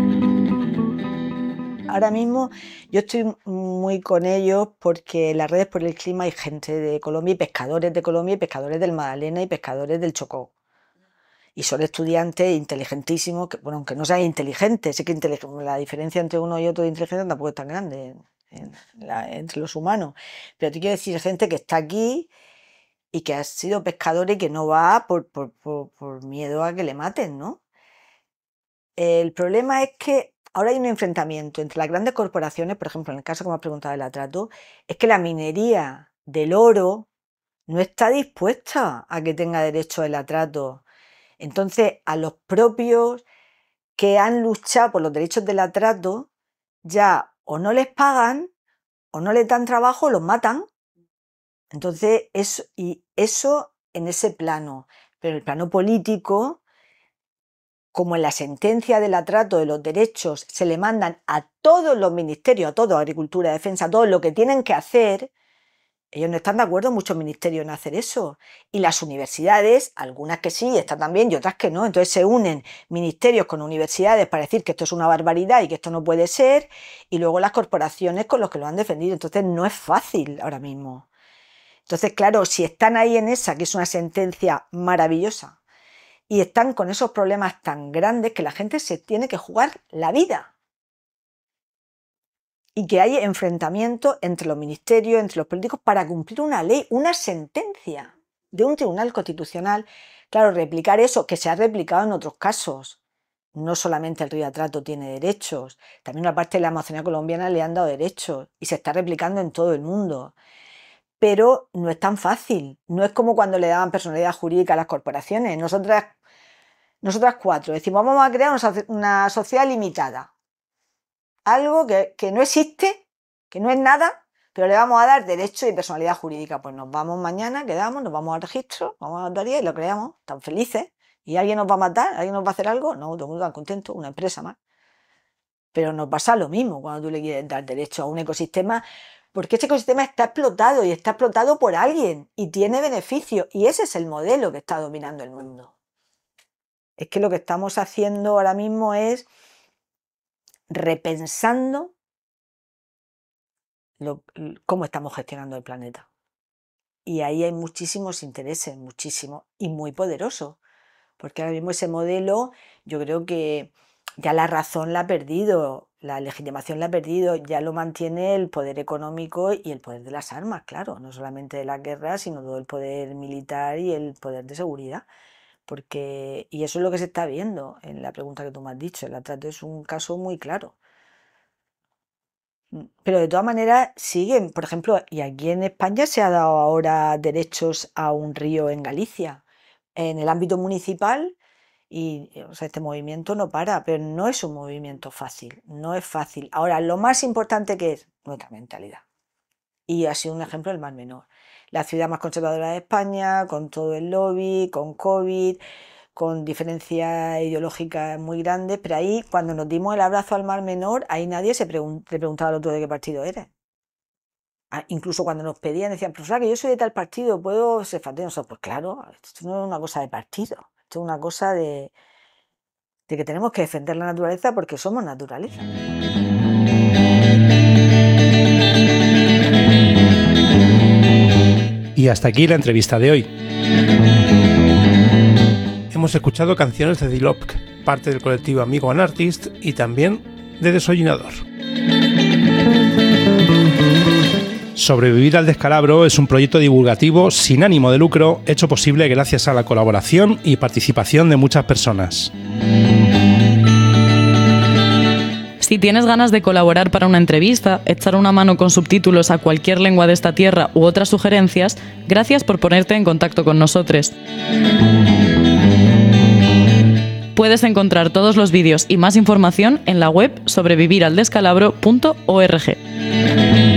Ahora mismo yo estoy muy con ellos porque en las redes por el clima hay gente de Colombia y pescadores de Colombia y pescadores del Magdalena y pescadores del Chocó. Y son estudiantes inteligentísimos, que, bueno, aunque no sean inteligentes, sí que la diferencia entre uno y otro de inteligencia tampoco es tan grande en la, entre los humanos. Pero te quiero decir, gente que está aquí y que ha sido pescador y que no va por, por, por, por miedo a que le maten, ¿no? El problema es que ahora hay un enfrentamiento entre las grandes corporaciones, por ejemplo, en el caso que me has preguntado del Atrato, es que la minería del oro no está dispuesta a que tenga derecho al Atrato. Entonces, a los propios que han luchado por los derechos del Atrato, ya o no les pagan, o no les dan trabajo, o los matan. Entonces, eso, y eso en ese plano. Pero en el plano político, como en la sentencia del Atrato de los derechos se le mandan a todos los ministerios, a todo, Agricultura, Defensa, a todo lo que tienen que hacer, ellos no están de acuerdo, muchos ministerios, en hacer eso. Y las universidades, algunas que sí, están también y otras que no. Entonces se unen ministerios con universidades para decir que esto es una barbaridad y que esto no puede ser, y luego las corporaciones con los que lo han defendido. Entonces no es fácil ahora mismo. Entonces, claro, si están ahí en esa, que es una sentencia maravillosa, y están con esos problemas tan grandes que la gente se tiene que jugar la vida. Y que hay enfrentamiento entre los ministerios, entre los políticos, para cumplir una ley, una sentencia de un tribunal constitucional. Claro, replicar eso, que se ha replicado en otros casos. No solamente el río Atrato tiene derechos, también una parte de la Amazonía colombiana le han dado derechos y se está replicando en todo el mundo. Pero no es tan fácil, no es como cuando le daban personalidad jurídica a las corporaciones. Nosotras, nosotras cuatro decimos, vamos a crear una sociedad limitada. Algo que, que no existe, que no es nada, pero le vamos a dar derecho y personalidad jurídica. Pues nos vamos mañana, quedamos, nos vamos al registro, vamos a la notaría y lo creamos, tan felices. ¿Y alguien nos va a matar? ¿Alguien nos va a hacer algo? No, todo el mundo está contento, una empresa más. Pero nos pasa lo mismo cuando tú le quieres dar derecho a un ecosistema, porque ese ecosistema está explotado y está explotado por alguien y tiene beneficio. Y ese es el modelo que está dominando el mundo. Es que lo que estamos haciendo ahora mismo es repensando lo, cómo estamos gestionando el planeta. Y ahí hay muchísimos intereses, muchísimos, y muy poderosos. Porque ahora mismo ese modelo, yo creo que ya la razón la ha perdido, la legitimación la ha perdido, ya lo mantiene el poder económico y el poder de las armas, claro, no solamente de la guerra, sino todo el poder militar y el poder de seguridad. Porque, y eso es lo que se está viendo en la pregunta que tú me has dicho, el atrato es un caso muy claro. Pero de todas maneras siguen, por ejemplo, y aquí en España se ha dado ahora derechos a un río en Galicia, en el ámbito municipal, y o sea, este movimiento no para, pero no es un movimiento fácil, no es fácil. Ahora, lo más importante que es nuestra mentalidad. Y ha sido un ejemplo el Mar Menor. La ciudad más conservadora de España, con todo el lobby, con COVID, con diferencias ideológicas muy grandes, pero ahí, cuando nos dimos el abrazo al Mar Menor, ahí nadie se pregun- le preguntaba al otro de qué partido eres. Ah, incluso cuando nos pedían, decían, profesora, que yo soy de tal partido, ¿puedo ser fan de nosotros? Pues claro, esto no es una cosa de partido, esto es una cosa de, de que tenemos que defender la naturaleza porque somos naturaleza. Y hasta aquí la entrevista de hoy. Hemos escuchado canciones de Dilopk, parte del colectivo Amigo and Artist, y también de Desollinador. Sobrevivir al descalabro es un proyecto divulgativo sin ánimo de lucro, hecho posible gracias a la colaboración y participación de muchas personas. Si tienes ganas de colaborar para una entrevista, echar una mano con subtítulos a cualquier lengua de esta tierra u otras sugerencias, gracias por ponerte en contacto con nosotros. Puedes encontrar todos los vídeos y más información en la web sobreviviraldescalabro punto org.